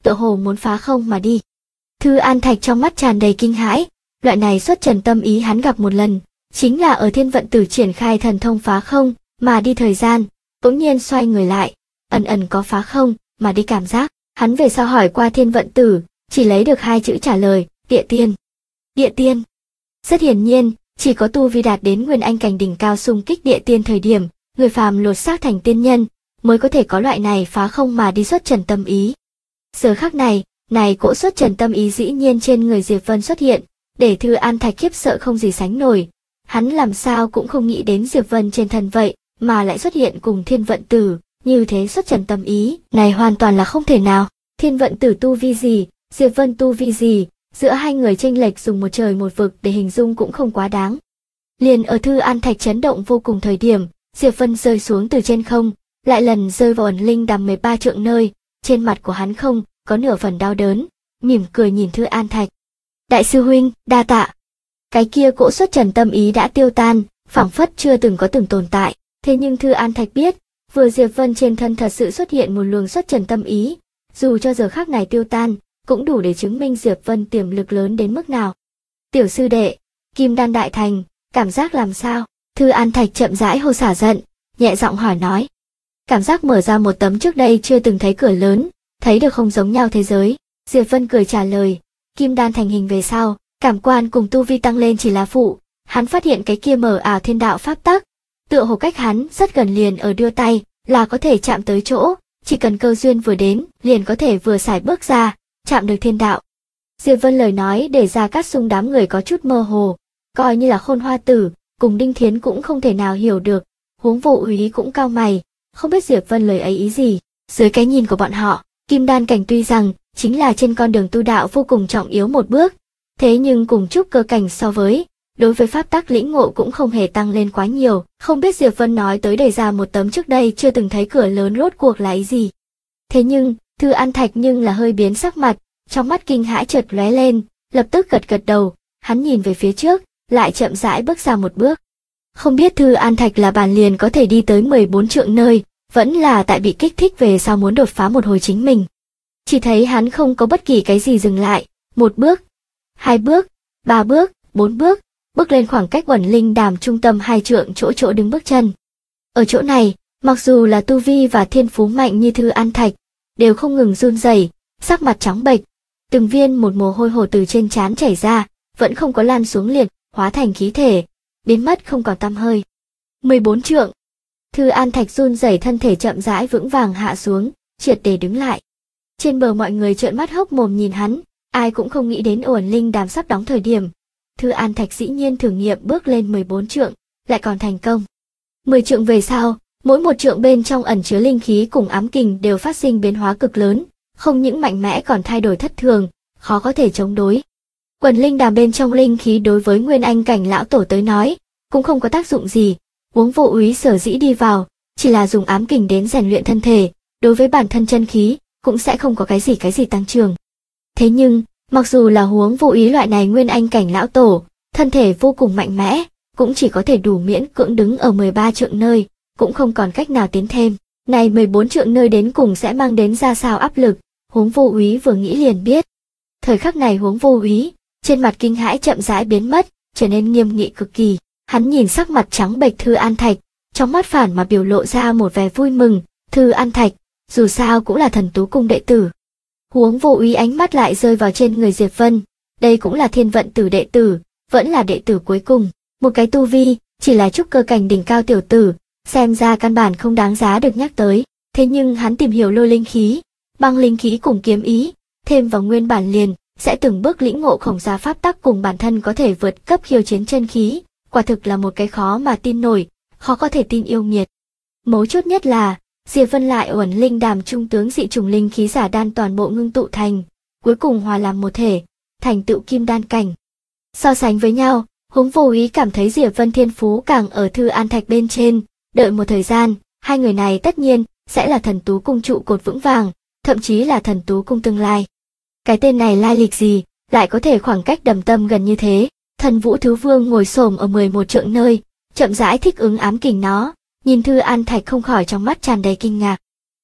tựa hồ muốn phá không mà đi. Thư An Thạch trong mắt tràn đầy kinh hãi, loại này xuất trần tâm ý hắn gặp một lần, chính là ở Thiên Vận Tử triển khai thần thông phá không mà đi thời gian, bỗng nhiên xoay người lại, ẩn ẩn có phá không mà đi cảm giác. Hắn về sau hỏi qua Thiên Vận Tử, chỉ lấy được 2 chữ trả lời, địa tiên. Địa tiên. Rất hiển nhiên, chỉ có tu vi đạt đến nguyên anh cảnh đỉnh cao xung kích địa tiên thời điểm, người phàm lột xác thành tiên nhân, mới có thể có loại này phá không mà đi xuất trần tâm ý. Giờ khắc này, cỗ xuất trần tâm ý dĩ nhiên trên người Diệp Vân xuất hiện, để Thư An Thạch khiếp sợ không gì sánh nổi. Hắn làm sao cũng không nghĩ đến Diệp Vân trên thân vậy, mà lại xuất hiện cùng Thiên Vận Tử, như thế xuất trần tâm ý, này hoàn toàn là không thể nào. Thiên Vận Tử tu vi gì, Diệp Vân tu vi gì, giữa hai người chênh lệch dùng một trời một vực để hình dung cũng không quá đáng. Liền ở Thư An Thạch chấn động vô cùng thời điểm, Diệp Vân rơi xuống từ trên không, lại lần rơi vào ẩn linh đàm 13 trượng nơi, trên mặt của hắn không có nửa phần đau đớn, mỉm cười nhìn Thư An Thạch. Đại sư huynh, đa tạ. Cái kia cỗ xuất trần tâm ý đã tiêu tan, phảng phất chưa từng có từng tồn tại, thế nhưng Thư An Thạch biết, vừa Diệp Vân trên thân thật sự xuất hiện một luồng xuất trần tâm ý, dù cho giờ khắc này tiêu tan, cũng đủ để chứng minh Diệp Vân tiềm lực lớn đến mức nào. Tiểu sư đệ, Kim Đan đại thành, cảm giác làm sao? Thư An Thạch chậm rãi hô xả giận, nhẹ giọng hỏi nói. Cảm giác mở ra một tấm trước đây chưa từng thấy cửa lớn, thấy được không giống nhau thế giới. Diệp Vân cười trả lời, Kim Đan thành hình về sau, cảm quan cùng tu vi tăng lên chỉ là phụ, hắn phát hiện cái kia mờ ảo thiên đạo pháp tắc, tựa hồ cách hắn rất gần liền ở đưa tay, là có thể chạm tới chỗ, chỉ cần cơ duyên vừa đến, liền có thể vừa xài bước ra, chạm được thiên đạo. Diệp Vân lời nói để Gia Cát Sung đám người có chút mơ hồ, coi như là Khôn Hoa Tử, cùng Đinh Thiến cũng không thể nào hiểu được, huống Vô Úy cũng cau mày, không biết Diệp Vân lời ấy ý gì. Dưới cái nhìn của bọn họ, Kim Đan cảnh tuy rằng chính là trên con đường tu đạo vô cùng trọng yếu một bước, thế nhưng cùng trúc cơ cảnh so với, đối với pháp tắc lĩnh ngộ cũng không hề tăng lên quá nhiều, không biết Diệp Vân nói tới đẩy ra một tấm trước đây chưa từng thấy cửa lớn rốt cuộc là ý gì. Thế nhưng, Thư An Thạch nhưng là hơi biến sắc mặt, trong mắt kinh hãi chợt lóe lên, lập tức gật gật đầu, hắn nhìn về phía trước, lại chậm rãi bước ra một bước. Không biết Thư An Thạch là bản liền có thể đi tới 14 trượng nơi, vẫn là tại bị kích thích về sau muốn đột phá một hồi chính mình. Chỉ thấy hắn không có bất kỳ cái gì dừng lại, 1 bước, 2 bước, 3 bước, 4 bước, bước lên khoảng cách Uẩn Linh Đàm trung tâm 2 trượng chỗ đứng bước chân. Ở chỗ này, mặc dù là tu vi và thiên phú mạnh như Thư An Thạch, đều không ngừng run rẩy, sắc mặt trắng bệch, từng viên một mồ hôi hồ từ trên trán chảy ra, vẫn không có lan xuống liệt, hóa thành khí thể, biến mất không còn tăm hơi. 14 trượng. Thư An Thạch run rẩy thân thể chậm rãi vững vàng hạ xuống, triệt để đứng lại. Trên bờ mọi người trợn mắt hốc mồm nhìn hắn, ai cũng không nghĩ đến Uẩn Linh Đàm sắp đóng thời điểm. Thư An Thạch dĩ nhiên thử nghiệm bước lên 14 trượng, lại còn thành công. 10 trượng về sau, mỗi một trượng bên trong ẩn chứa linh khí cùng ám kình đều phát sinh biến hóa cực lớn, không những mạnh mẽ còn thay đổi thất thường, khó có thể chống đối. Uẩn Linh Đàm bên trong linh khí đối với nguyên anh cảnh lão tổ tới nói, cũng không có tác dụng gì, huống Vô Úy sở dĩ đi vào, chỉ là dùng ám kình đến rèn luyện thân thể, đối với bản thân chân khí, cũng sẽ không có cái gì tăng trưởng. Thế nhưng, mặc dù là huống Vô Úy loại này nguyên anh cảnh lão tổ, thân thể vô cùng mạnh mẽ, cũng chỉ có thể đủ miễn cưỡng đứng ở 13 trượng nơi, cũng không còn cách nào tiến thêm. Này 14 trượng nơi đến cùng sẽ mang đến ra sao áp lực, huống Vô Úy vừa nghĩ liền biết. Thời khắc này huống Vô Úy, trên mặt kinh hãi chậm rãi biến mất, trở nên nghiêm nghị cực kỳ. Hắn nhìn sắc mặt trắng bệch Thư An Thạch, trong mắt phản mà biểu lộ ra một vẻ vui mừng. Thư An Thạch, dù sao cũng là Thần Tú Cung đệ tử. Huống Vô Úy ánh mắt lại rơi vào trên người Diệp Vân, đây cũng là Thiên Vận Tử đệ tử, vẫn là đệ tử cuối cùng, một cái tu vi, chỉ là trúc cơ cảnh đỉnh cao tiểu tử, xem ra căn bản không đáng giá được nhắc tới. Thế nhưng hắn tìm hiểu lôi linh khí, băng linh khí cùng kiếm ý, thêm vào nguyên bản liền, sẽ từng bước lĩnh ngộ khổng giá pháp tắc cùng bản thân có thể vượt cấp khiêu chiến chân khí, quả thực là một cái khó mà tin nổi, khó có thể tin yêu nghiệt. Mấu chốt nhất là, Diệp Vân lại Uẩn Linh Đàm trung tướng dị trùng linh khí giả đan toàn bộ ngưng tụ thành, cuối cùng hòa làm một thể, thành tựu kim đan cảnh. So sánh với nhau, huống Vô Úy cảm thấy Diệp Vân thiên phú càng ở Thư An Thạch bên trên, đợi một thời gian, hai người này tất nhiên sẽ là Thần Tú Cung trụ cột vững vàng, thậm chí là Thần Tú Cung tương lai. Cái tên này lai lịch gì, lại có thể khoảng cách đầm tâm gần như thế. Thần Vũ Thứ Vương ngồi xổm ở 11 trượng nơi, chậm rãi thích ứng ám kình nó, nhìn Thư An Thạch không khỏi trong mắt tràn đầy kinh ngạc.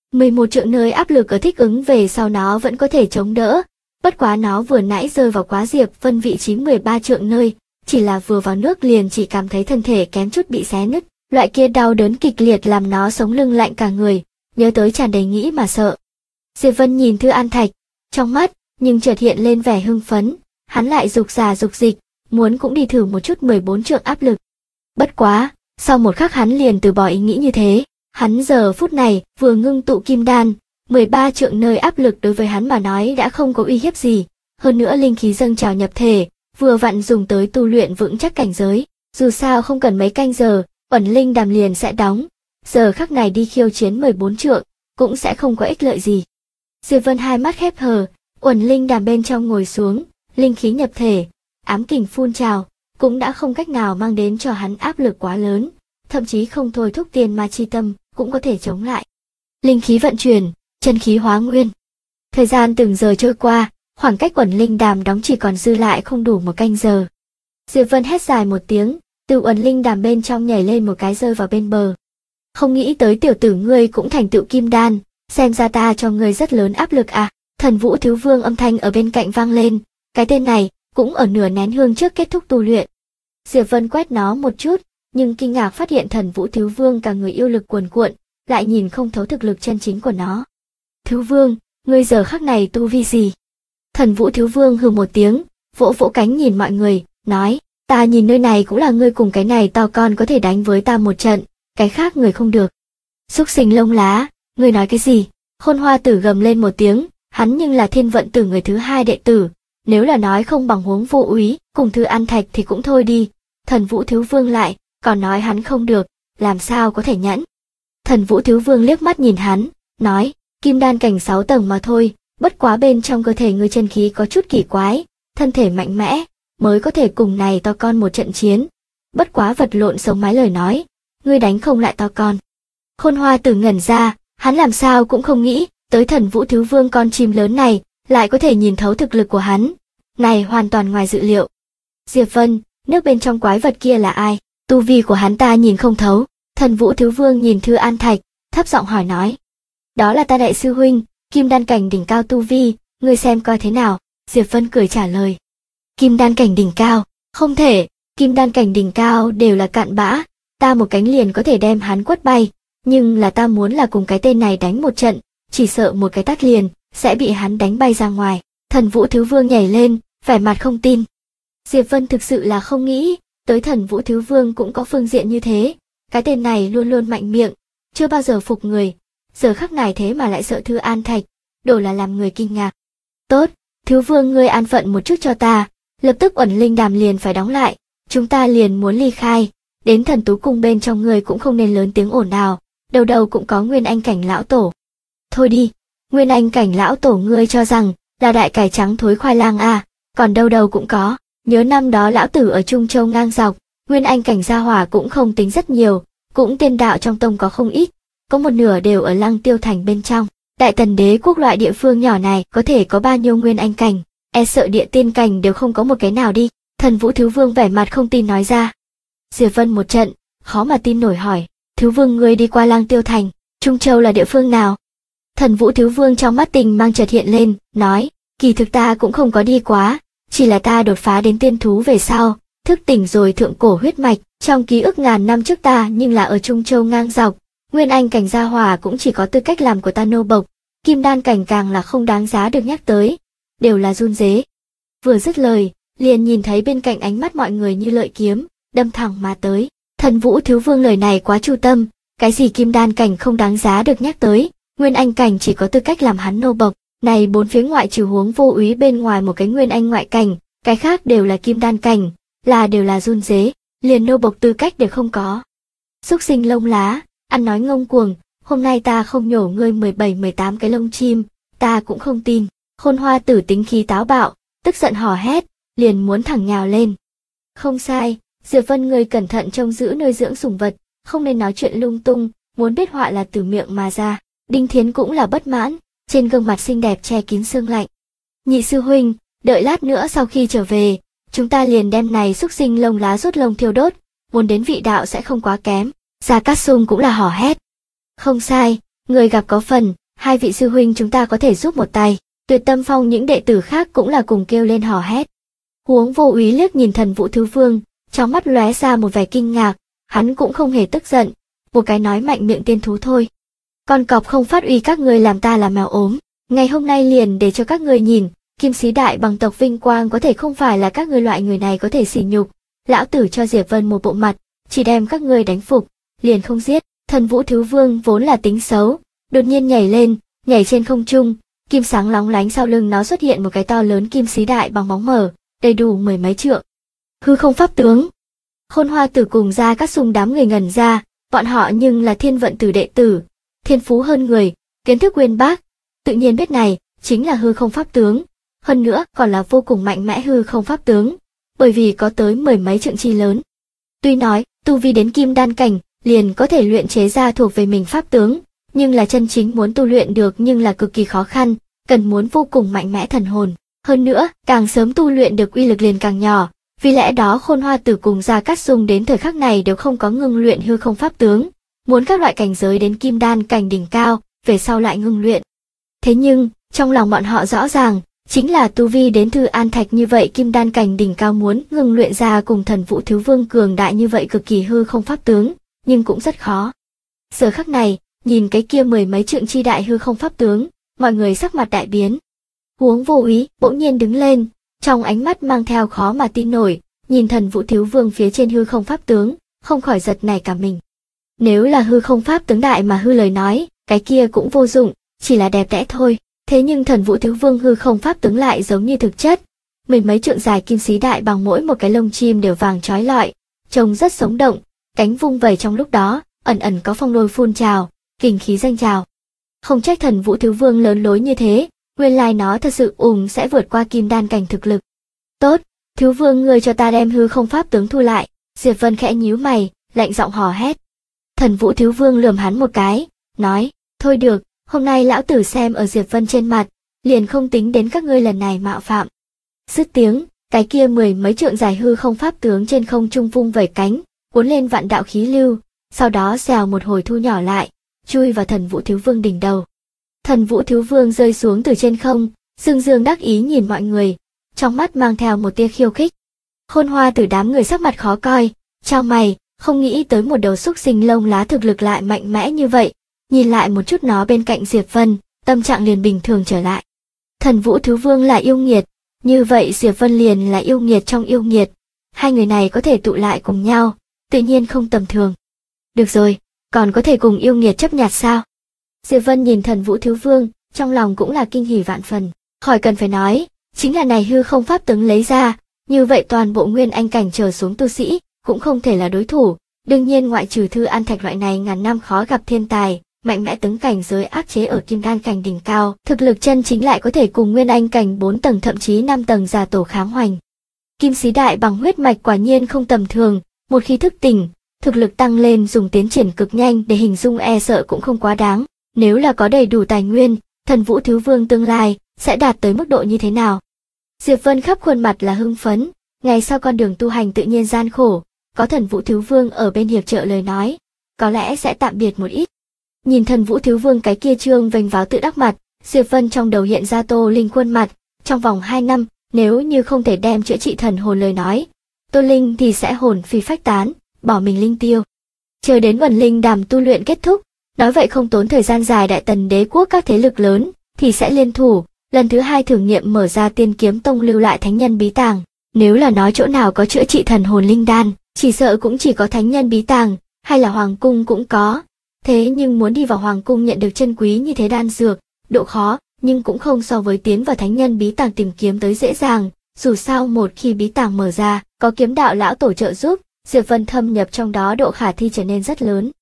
11 trượng nơi áp lực ở thích ứng về sau nó vẫn có thể chống đỡ, bất quá nó vừa nãy rơi vào quá Diệp Vân vị trí 13 trượng nơi, chỉ là vừa vào nước liền chỉ cảm thấy thân thể kém chút bị xé nứt, loại kia đau đớn kịch liệt làm nó sống lưng lạnh cả người, nhớ tới tràn đầy nghĩ mà sợ. Diệp Vân nhìn Thư An Thạch, trong mắt nhưng chợt hiện lên vẻ hưng phấn, hắn lại dục giả dục dịch, muốn cũng đi thử một chút 14 trượng áp lực. Bất quá, sau một khắc hắn liền từ bỏ ý nghĩ như thế, hắn giờ phút này vừa ngưng tụ kim đan, 13 trượng nơi áp lực đối với hắn mà nói đã không có uy hiếp gì, hơn nữa linh khí dâng trào nhập thể, vừa vặn dùng tới tu luyện vững chắc cảnh giới, dù sao không cần mấy canh giờ, Uẩn Linh Đàm liền sẽ đóng, giờ khắc này đi khiêu chiến 14 trượng, cũng sẽ không có ích lợi gì. Diệp Vân hai mắt khép hờ, Uẩn Linh Đàm bên trong ngồi xuống, linh khí nhập thể, ám kình phun trào, cũng đã không cách nào mang đến cho hắn áp lực quá lớn, thậm chí không thôi thúc tiền ma chi tâm, cũng có thể chống lại. Linh khí vận chuyển, chân khí hóa nguyên. Thời gian từng giờ trôi qua, khoảng cách Uẩn Linh Đàm đóng chỉ còn dư lại không đủ một canh giờ. Diệp Vân hét dài một tiếng, từ Uẩn Linh Đàm bên trong nhảy lên một cái rơi vào bên bờ. Không nghĩ tới tiểu tử ngươi cũng thành tựu kim đan, xem ra ta cho ngươi rất lớn áp lực à. Thần Vũ Thiếu Vương âm thanh ở bên cạnh vang lên, cái tên này cũng ở nửa nén hương trước kết thúc tu luyện. Diệp Vân quét nó một chút, nhưng kinh ngạc phát hiện Thần Vũ Thiếu Vương cả người yêu lực cuồn cuộn, lại nhìn không thấu thực lực chân chính của nó. Thiếu Vương, ngươi giờ khắc này tu vi gì? Thần Vũ Thiếu Vương hừ một tiếng, vỗ vỗ cánh nhìn mọi người, nói, ta nhìn nơi này cũng là ngươi cùng cái này to con có thể đánh với ta một trận, cái khác người không được. Xúc sinh lông lá, ngươi nói cái gì? Khôn Hoa Tử gầm lên một tiếng, hắn nhưng là Thiên Vận Tử người thứ hai đệ tử, nếu là nói không bằng huống vô úy, cùng Thư An Thạch thì cũng thôi đi. Thần Vũ Thiếu Vương lại, còn nói hắn không được, làm sao có thể nhẫn. Thần Vũ Thiếu Vương liếc mắt nhìn hắn, nói, kim đan cảnh 6 tầng mà thôi, bất quá bên trong cơ thể ngươi chân khí có chút kỳ quái, thân thể mạnh mẽ, mới có thể cùng này to con một trận chiến. Bất quá vật lộn sống mái lời nói, ngươi đánh không lại to con. Khôn Hoa Tử ngẩn ra, hắn làm sao cũng không nghĩ, tới Thần Vũ Thiếu Vương con chim lớn này, lại có thể nhìn thấu thực lực của hắn. Này hoàn toàn ngoài dự liệu. Diệp Vân, nước bên trong quái vật kia là ai? Tu vi của hắn ta nhìn không thấu. Thần Vũ Thiếu Vương nhìn Thư An Thạch, thấp giọng hỏi nói. Đó là ta đại sư huynh, kim đan cảnh đỉnh cao tu vi, ngươi xem coi thế nào. Diệp Vân cười trả lời. Kim đan cảnh đỉnh cao, không thể, kim đan cảnh đỉnh cao đều là cặn bã, ta một cánh liền có thể đem hắn quất bay, nhưng là ta muốn là cùng cái tên này đánh một trận, chỉ sợ một cái tát liền, sẽ bị hắn đánh bay ra ngoài. Thần Vũ Thiếu Vương nhảy lên, vẻ mặt không tin. Diệp Vân thực sự là không nghĩ, tới Thần Vũ Thiếu Vương cũng có phương diện như thế, cái tên này luôn luôn mạnh miệng, chưa bao giờ phục người, giờ khắc này thế mà lại sợ Thư An Thạch, đồ là làm người kinh ngạc. Tốt, Thiếu Vương ngươi an phận một chút cho ta, lập tức Uẩn Linh Đàm liền phải đóng lại, chúng ta liền muốn ly khai, đến Thần Tú Cung bên trong ngươi cũng không nên lớn tiếng ồn ào, đầu đầu cũng có Nguyên Anh cảnh lão tổ. Thôi đi, Nguyên Anh cảnh lão tổ ngươi cho rằng là đại cải trắng thối khoai lang à, còn đâu đâu cũng có, nhớ năm đó lão tử ở Trung Châu ngang dọc, Nguyên Anh cảnh gia hỏa cũng không tính rất nhiều, cũng tiên đạo trong tông có không ít, có một nửa đều ở Lăng Tiêu Thành bên trong. Đại Tần Đế quốc loại địa phương nhỏ này có thể có bao nhiêu Nguyên Anh cảnh, e sợ địa tiên cảnh đều không có một cái nào đi. Thần Vũ Thiếu Vương vẻ mặt không tin nói ra. Diệp Vân một trận, khó mà tin nổi hỏi, Thiếu Vương ngươi đi qua Lăng Tiêu Thành, Trung Châu là địa phương nào? Thần Vũ Thiếu Vương trong mắt tình mang chợt hiện lên, nói, kỳ thực ta cũng không có đi quá, chỉ là ta đột phá đến tiên thú về sau, thức tỉnh rồi thượng cổ huyết mạch, trong ký ức ngàn năm trước ta nhưng là ở Trung Châu ngang dọc, Nguyên Anh cảnh gia hỏa cũng chỉ có tư cách làm của ta nô bộc, kim đan cảnh càng là không đáng giá được nhắc tới, đều là run rế. Vừa dứt lời, liền nhìn thấy bên cạnh ánh mắt mọi người như lợi kiếm, đâm thẳng mà tới. Thần Vũ Thiếu Vương lời này quá chu tâm, cái gì kim đan cảnh không đáng giá được nhắc tới, Nguyên Anh cảnh chỉ có tư cách làm hắn nô bộc, này bốn phía ngoại trừ huống vô úy bên ngoài một cái Nguyên Anh ngoại cảnh, cái khác đều là kim đan cảnh, đều là run rế, liền nô bộc tư cách đều không có. Xúc sinh lông lá, ăn nói ngông cuồng, hôm nay ta không nhổ ngươi 17-18 cái lông chim, ta cũng không tin. Khôn Hoa Tử tính khí táo bạo, tức giận hò hét, liền muốn thẳng nhào lên. Không sai, Diệp Vân ngươi cẩn thận trông giữ nơi dưỡng sủng vật, không nên nói chuyện lung tung, muốn biết họa là từ miệng mà ra. Đinh Thiến cũng là bất mãn, trên gương mặt xinh đẹp che kín sương lạnh. Nhị sư huynh, đợi lát nữa sau khi trở về, chúng ta liền đem này xúc sinh lông lá rút lông thiêu đốt, muốn đến vị đạo sẽ không quá kém. Gia Cát Sung cũng là hò hét. Không sai, người gặp có phần, hai vị sư huynh chúng ta có thể giúp một tay. Tuyệt Tâm Phong những đệ tử khác cũng là cùng kêu lên hò hét. Huống Vô Úy liếc nhìn Thần Vũ Thứ Vương, trong mắt lóe ra một vẻ kinh ngạc, hắn cũng không hề tức giận, một cái nói mạnh miệng tiên thú thôi. Con cọp không phát uy các ngươi làm ta là mèo ốm, ngày hôm nay liền để cho các ngươi nhìn, Kim Sĩ Đại bằng tộc vinh quang có thể không phải là các ngươi loại người này có thể sỉ nhục. Lão tử cho Diệp Vân một bộ mặt, chỉ đem các ngươi đánh phục, liền không giết. Thần Vũ Thứ Vương vốn là tính xấu, đột nhiên nhảy lên, nhảy trên không trung, kim sáng lóng lánh sau lưng nó xuất hiện một cái to lớn kim sĩ đại bằng bóng mờ, đầy đủ 10 mấy trượng. Hư không pháp tướng. Khôn Hoa Tử cùng Gia Cát Sung đám người ngẩn ra, bọn họ nhưng là Thiên Vận Tử đệ tử, thiên phú hơn người, kiến thức uyên bác, tự nhiên biết này chính là hư không pháp tướng, hơn nữa còn là vô cùng mạnh mẽ hư không pháp tướng, bởi vì có tới 10 mấy trượng chi lớn. Tuy nói, tu vi đến kim đan cảnh, liền có thể luyện chế ra thuộc về mình pháp tướng, nhưng là chân chính muốn tu luyện được nhưng là cực kỳ khó khăn, cần muốn vô cùng mạnh mẽ thần hồn. Hơn nữa, càng sớm tu luyện được uy lực liền càng nhỏ, vì lẽ đó Khôn Hoa Tử cùng Gia Cát Sung đến thời khắc này đều không có ngưng luyện hư không pháp tướng, muốn các loại cảnh giới đến kim đan cảnh đỉnh cao, về sau lại ngưng luyện. Thế nhưng, trong lòng bọn họ rõ ràng, chính là tu vi đến Thư An Thạch như vậy kim đan cảnh đỉnh cao muốn ngưng luyện ra cùng Thần Vũ Thứ Vương cường đại như vậy cực kỳ hư không pháp tướng, nhưng cũng rất khó. Giờ khắc này, nhìn cái kia 10 mấy trượng chi đại hư không pháp tướng, mọi người sắc mặt đại biến. Huống Vô Úy bỗng nhiên đứng lên, trong ánh mắt mang theo khó mà tin nổi, nhìn Thần Vũ Thứ Vương phía trên hư không pháp tướng, không khỏi giật nảy cả mình. Nếu là hư không pháp tướng đại mà hư lời nói, cái kia cũng vô dụng, chỉ là đẹp đẽ thôi. Thế nhưng Thần Vũ Thứ Vương hư không pháp tướng lại giống như thực chất, 10 mấy trượng dài kim sĩ đại bằng mỗi một cái lông chim đều vàng chói lọi, trông rất sống động, cánh vung vẩy trong lúc đó, ẩn ẩn có phong lôi phun trào, kình khí dâng trào. Không trách Thần Vũ Thứ Vương lớn lối như thế, nguyên lai nó thật sự sẽ vượt qua kim đan cảnh thực lực. Tốt, Thứ Vương ngươi cho ta đem hư không pháp tướng thu lại. Diệp Vân khẽ nhíu mày, lạnh giọng hò hét. Thần Vũ Thứ Vương lườm hắn một cái, nói, thôi được, hôm nay lão tử xem ở Diệp Vân trên mặt, liền không tính đến các ngươi lần này mạo phạm. Dứt tiếng, cái kia 10 mấy trượng dài hư không pháp tướng trên không trung vung vẩy cánh, cuốn lên vạn đạo khí lưu, sau đó xèo một hồi thu nhỏ lại, chui vào Thần Vũ Thứ Vương đỉnh đầu. Thần Vũ Thứ Vương rơi xuống từ trên không, dương dương đắc ý nhìn mọi người, trong mắt mang theo một tia khiêu khích. Khôn Hoa Tử đám người sắc mặt khó coi, chau mày, không nghĩ tới một đầu xúc sinh lông lá thực lực lại mạnh mẽ như vậy, nhìn lại một chút nó bên cạnh Diệp Vân, tâm trạng liền bình thường trở lại. Thần Vũ Thứ Vương là yêu nghiệt, như vậy Diệp Vân liền là yêu nghiệt trong yêu nghiệt, hai người này có thể tụ lại cùng nhau, tự nhiên không tầm thường. Được rồi, còn có thể cùng yêu nghiệt chấp nhặt sao? Diệp Vân nhìn Thần Vũ Thứ Vương, trong lòng cũng là kinh hỉ vạn phần, khỏi cần phải nói, chính là này hư không pháp tướng lấy ra, như vậy toàn bộ nguyên anh cảnh trở xuống tu sĩ, cũng không thể là đối thủ, đương nhiên ngoại trừ Thư An Thạch loại này ngàn năm khó gặp thiên tài, mạnh mẽ tướng cảnh giới áp chế ở kim đan cảnh đỉnh cao, thực lực chân chính lại có thể cùng nguyên anh cảnh 4 tầng thậm chí 5 tầng giả tổ kháng hoành. Kim sĩ đại bằng huyết mạch quả nhiên không tầm thường, một khi thức tỉnh, thực lực tăng lên dùng tiến triển cực nhanh để hình dung e sợ cũng không quá đáng, nếu là có đầy đủ tài nguyên, Thần Vũ Thứ Vương tương lai sẽ đạt tới mức độ như thế nào? Diệp Vân khắp khuôn mặt là hưng phấn, ngày sau con đường tu hành tự nhiên gian khổ, có Thần Vũ Thứ Vương ở bên hiệp trợ lời nói, có lẽ sẽ tạm biệt một ít. Nhìn Thần Vũ Thứ Vương cái kia trương vênh váo tự đắc mặt, Diệp Vân trong đầu hiện ra Tô Linh khuôn mặt, trong vòng 2 năm, nếu như không thể đem chữa trị thần hồn lời nói, Tô Linh thì sẽ hồn phi phách tán, bỏ mình linh tiêu. Chờ đến Uẩn Linh Đàm tu luyện kết thúc, nói vậy không tốn thời gian dài Đại Tần đế quốc các thế lực lớn thì sẽ liên thủ, lần thứ 2 thử nghiệm mở ra Tiên Kiếm Tông lưu lại thánh nhân bí tàng. Nếu là nói chỗ nào có chữa trị thần hồn linh đan, chỉ sợ cũng chỉ có thánh nhân bí tàng, hay là hoàng cung cũng có. Thế nhưng muốn đi vào hoàng cung nhận được chân quý như thế đan dược, độ khó, nhưng cũng không so với tiến vào thánh nhân bí tàng tìm kiếm tới dễ dàng, dù sao một khi bí tàng mở ra, có kiếm đạo lão tổ trợ giúp, Diệp Vân thâm nhập trong đó độ khả thi trở nên rất lớn.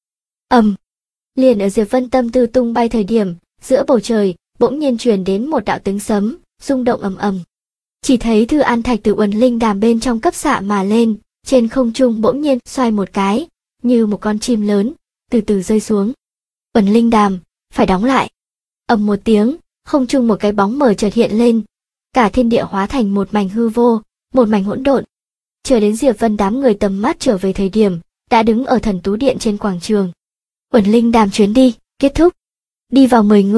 Liền ở Diệp Vân tâm tư tung bay thời điểm, giữa bầu trời, bỗng nhiên truyền đến một đạo tiếng sấm, rung động ầm ầm. Chỉ thấy Thư An Thạch từ Uẩn Linh Đàm bên trong cấp xạ mà lên, trên không trung bỗng nhiên xoay một cái, như một con chim lớn, từ từ rơi xuống. Uẩn Linh Đàm, phải đóng lại. Ầm một tiếng, không trung một cái bóng mờ chợt hiện lên, cả thiên địa hóa thành một mảnh hư vô, một mảnh hỗn độn. Chờ đến Diệp Vân đám người tầm mắt trở về thời điểm, đã đứng ở Thần Tú Điện trên quảng trường. Uẩn Linh Đàm chuyến đi kết thúc. Đi vào 10 người,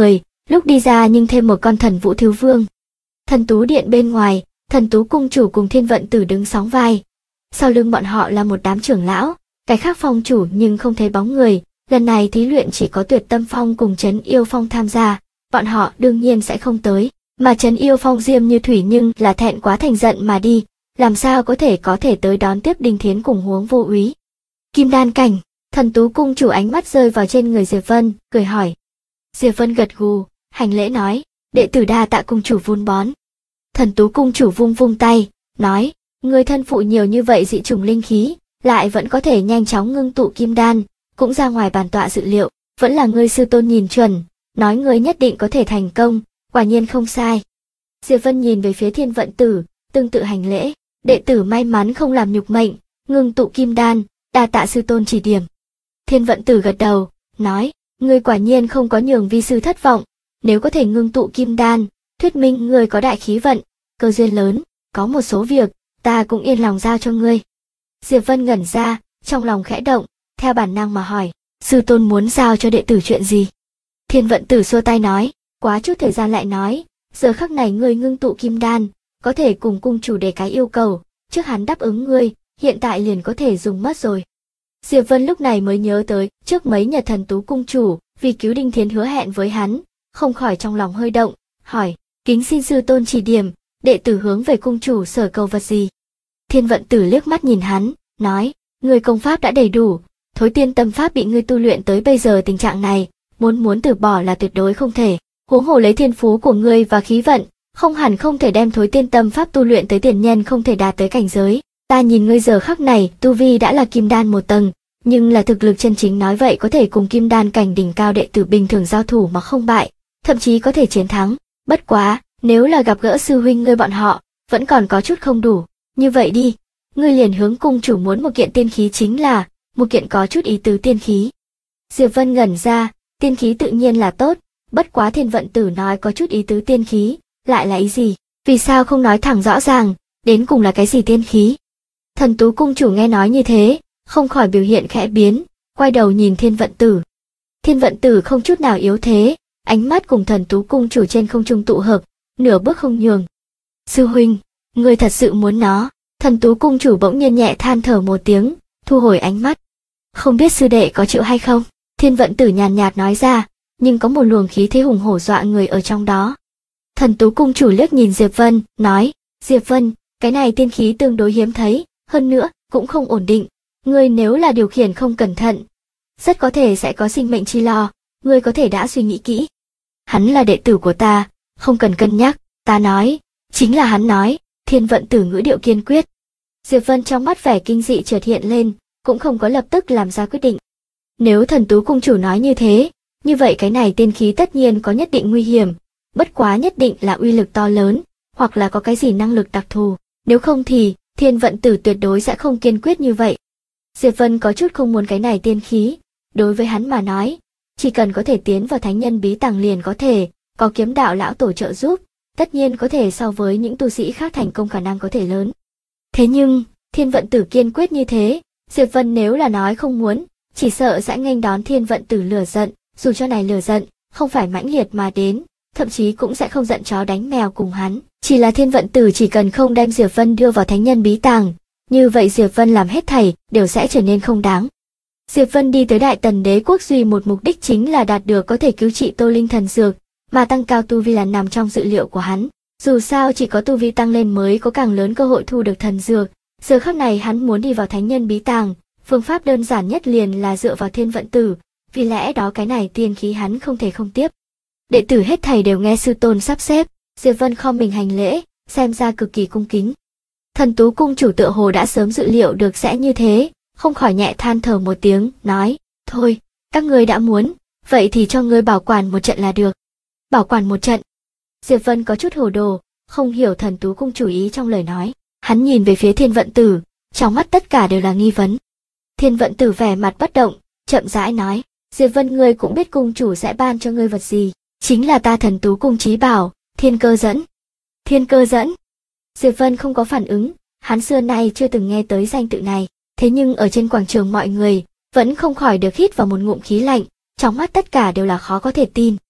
Lúc đi ra nhưng thêm một con thần vũ thiếu vương. Thần tú điện bên ngoài, thần tú cung chủ cùng Thiên Vận Tử đứng sóng vai. Sau lưng bọn họ là một đám trưởng lão, cái khác phong chủ nhưng không thấy bóng người. Lần này thí luyện chỉ có Tuyệt Tâm Phong cùng Trấn Yêu Phong tham gia, bọn họ đương nhiên sẽ không tới, mà Trấn Yêu Phong Diêm Như Thủy nhưng là thẹn quá thành giận mà đi, làm sao có thể tới đón tiếp Đinh Thiến cùng Huống Vô Úy. Kim đan cảnh, thần tú cung chủ ánh mắt rơi vào trên người Diệp Vân, cười hỏi. Diệp Vân gật gù, hành lễ nói, đệ tử đa tạ cung chủ vun bón. Thần tú cung chủ vung vung tay, nói, người thân phụ nhiều như vậy dị chủng linh khí, lại vẫn có thể nhanh chóng ngưng tụ kim đan, cũng ra ngoài bản tọa dự liệu, vẫn là ngươi sư tôn nhìn chuẩn, nói ngươi nhất định có thể thành công, quả nhiên không sai. Diệp Vân nhìn về phía Thiên Vận Tử, tương tự hành lễ, đệ tử may mắn không làm nhục mệnh, ngưng tụ kim đan, đa tạ sư tôn chỉ điểm. Thiên Vận Tử gật đầu, nói, ngươi quả nhiên không có nhường vi sư thất vọng, nếu có thể ngưng tụ kim đan, thuyết minh ngươi có đại khí vận, cơ duyên lớn, có một số việc, ta cũng yên lòng giao cho ngươi. Diệp Vân ngẩn ra, trong lòng khẽ động, theo bản năng mà hỏi, sư tôn muốn giao cho đệ tử chuyện gì? Thiên Vận Tử xua tay nói, quá chút thời gian lại nói, giờ khắc này ngươi ngưng tụ kim đan, có thể cùng cung chủ đề cái yêu cầu, trước hắn đáp ứng ngươi, hiện tại liền có thể dùng mất rồi. Diệp Vân lúc này mới nhớ tới, trước mấy nhật thần tú cung chủ, vì cứu Đinh Thiến hứa hẹn với hắn, không khỏi trong lòng hơi động, hỏi, kính xin sư tôn chỉ điểm, đệ tử hướng về cung chủ sở cầu vật gì? Thiên Vận Tử liếc mắt nhìn hắn, nói, ngươi công pháp đã đầy đủ, Thối Tiên Tâm pháp bị ngươi tu luyện tới bây giờ tình trạng này, muốn từ bỏ là tuyệt đối không thể. Huống hồ lấy thiên phú của ngươi và khí vận, không hẳn không thể đem Thối Tiên Tâm pháp tu luyện tới tiền nhân không thể đạt tới cảnh giới. Ta nhìn ngươi giờ khắc này, tu vi đã là kim đan một tầng, nhưng là thực lực chân chính nói vậy có thể cùng kim đan cảnh đỉnh cao đệ tử bình thường giao thủ mà không bại, thậm chí có thể chiến thắng. Bất quá, nếu là gặp gỡ sư huynh ngươi bọn họ, vẫn còn có chút không đủ. Như vậy đi, ngươi liền hướng cung chủ muốn một kiện tiên khí, chính là một kiện có chút ý tứ tiên khí. Diệp Vân ngẩn ra, tiên khí tự nhiên là tốt, bất quá Thiên Vận Tử nói có chút ý tứ tiên khí, lại là ý gì? Vì sao không nói thẳng rõ ràng, đến cùng là cái gì tiên khí? Thần tú cung chủ nghe nói như thế, không khỏi biểu hiện khẽ biến, quay đầu nhìn Thiên Vận Tử. Thiên Vận Tử không chút nào yếu thế, ánh mắt cùng thần tú cung chủ trên không trung tụ hợp, nửa bước không nhường. Sư huynh, ngươi thật sự muốn nó? Thần tú cung chủ bỗng nhiên nhẹ than thở một tiếng, thu hồi ánh mắt. Không biết sư đệ có chịu hay không? Thiên Vận Tử nhàn nhạt nói ra, nhưng có một luồng khí thế hùng hổ dọa người ở trong đó. Thần tú cung chủ liếc nhìn Diệp Vân, nói, Diệp Vân, cái này tiên khí tương đối hiếm thấy, hơn nữa, cũng không ổn định. Ngươi nếu là điều khiển không cẩn thận, rất có thể sẽ có sinh mệnh chi lo, ngươi có thể đã suy nghĩ kỹ. Hắn là đệ tử của ta, không cần cân nhắc, ta nói, chính là hắn nói. Thiên Vận Tử ngữ điệu kiên quyết. Diệp Vân trong mắt vẻ kinh dị chợt hiện lên, cũng không có lập tức làm ra quyết định. Nếu thần tú cung chủ nói như thế, như vậy cái này tiên khí tất nhiên có nhất định nguy hiểm, bất quá nhất định là uy lực to lớn, hoặc là có cái gì năng lực đặc thù, nếu không thì Thiên Vận Tử tuyệt đối sẽ không kiên quyết như vậy. Diệp Vân có chút không muốn cái này tiên khí, đối với hắn mà nói, chỉ cần có thể tiến vào thánh nhân bí tàng liền có thể, có kiếm đạo lão tổ trợ giúp, tất nhiên có thể so với những tu sĩ khác thành công khả năng có thể lớn. Thế nhưng, Thiên Vận Tử kiên quyết như thế, Diệp Vân nếu là nói không muốn, chỉ sợ sẽ nghênh đón Thiên Vận Tử lửa giận, dù cho này lửa giận không phải mãnh liệt mà đến, thậm chí cũng sẽ không giận chó đánh mèo cùng hắn, chỉ là Thiên Vận Tử chỉ cần không đem Diệp Vân đưa vào thánh nhân bí tàng, như vậy Diệp Vân làm hết thảy đều sẽ trở nên không đáng. Diệp Vân đi tới Đại Tần Đế quốc duy một mục đích chính là đạt được có thể cứu trị Tô Linh thần dược, mà tăng cao tu vi là nằm trong dự liệu của hắn. Dù sao chỉ có tu vi tăng lên mới có càng lớn cơ hội thu được thần dược. Giờ khắc này hắn muốn đi vào thánh nhân bí tàng, phương pháp đơn giản nhất liền là dựa vào Thiên Vận Tử, vì lẽ đó cái này tiên khí hắn không thể không tiếp. Đệ tử hết thảy đều nghe sư tôn sắp xếp, Diệp Vân khom mình hành lễ, xem ra cực kỳ cung kính. Thần tú cung chủ tựa hồ đã sớm dự liệu được sẽ như thế, không khỏi nhẹ than thở một tiếng, nói, thôi, các ngươi đã muốn, vậy thì cho ngươi bảo quản một trận là được. Bảo quản một trận. Diệp Vân có chút hồ đồ, không hiểu thần tú cung chủ ý trong lời nói. Hắn nhìn về phía Thiên Vận Tử, trong mắt tất cả đều là nghi vấn. Thiên Vận Tử vẻ mặt bất động, chậm rãi nói, Diệp Vân ngươi cũng biết cung chủ sẽ ban cho ngươi vật gì, chính là ta thần tú cung chí bảo, Thiên Cơ Dẫn. Thiên Cơ Dẫn. Diệp Vân không có phản ứng, hắn xưa nay chưa từng nghe tới danh tự này, thế nhưng ở trên quảng trường mọi người vẫn không khỏi được hít vào một ngụm khí lạnh, trong mắt tất cả đều là khó có thể tin.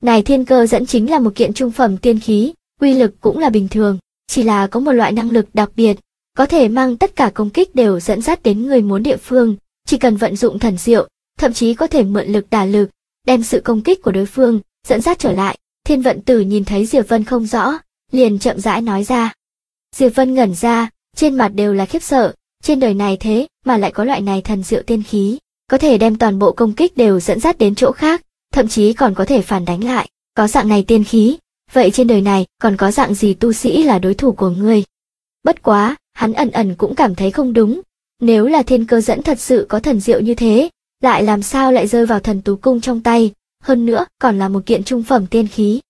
Này thiên cơ dẫn chính là một kiện trung phẩm tiên khí, uy lực cũng là bình thường, chỉ là có một loại năng lực đặc biệt, có thể mang tất cả công kích đều dẫn dắt đến người muốn địa phương, chỉ cần vận dụng thần diệu, thậm chí có thể mượn lực đả lực, đem sự công kích của đối phương dẫn dắt trở lại. Thiên Vận Tử nhìn thấy Diệp Vân không rõ, liền chậm rãi nói ra. Diệp Vân ngẩn ra, trên mặt đều là khiếp sợ, trên đời này thế mà lại có loại này thần diệu tiên khí, có thể đem toàn bộ công kích đều dẫn dắt đến chỗ khác, thậm chí còn có thể phản đánh lại. Có dạng này tiên khí, vậy trên đời này còn có dạng gì tu sĩ là đối thủ của ngươi? Bất quá, hắn ẩn ẩn cũng cảm thấy không đúng, nếu là thiên cơ dẫn thật sự có thần diệu như thế, lại làm sao lại rơi vào thần tú cung trong tay, hơn nữa còn là một kiện trung phẩm tiên khí.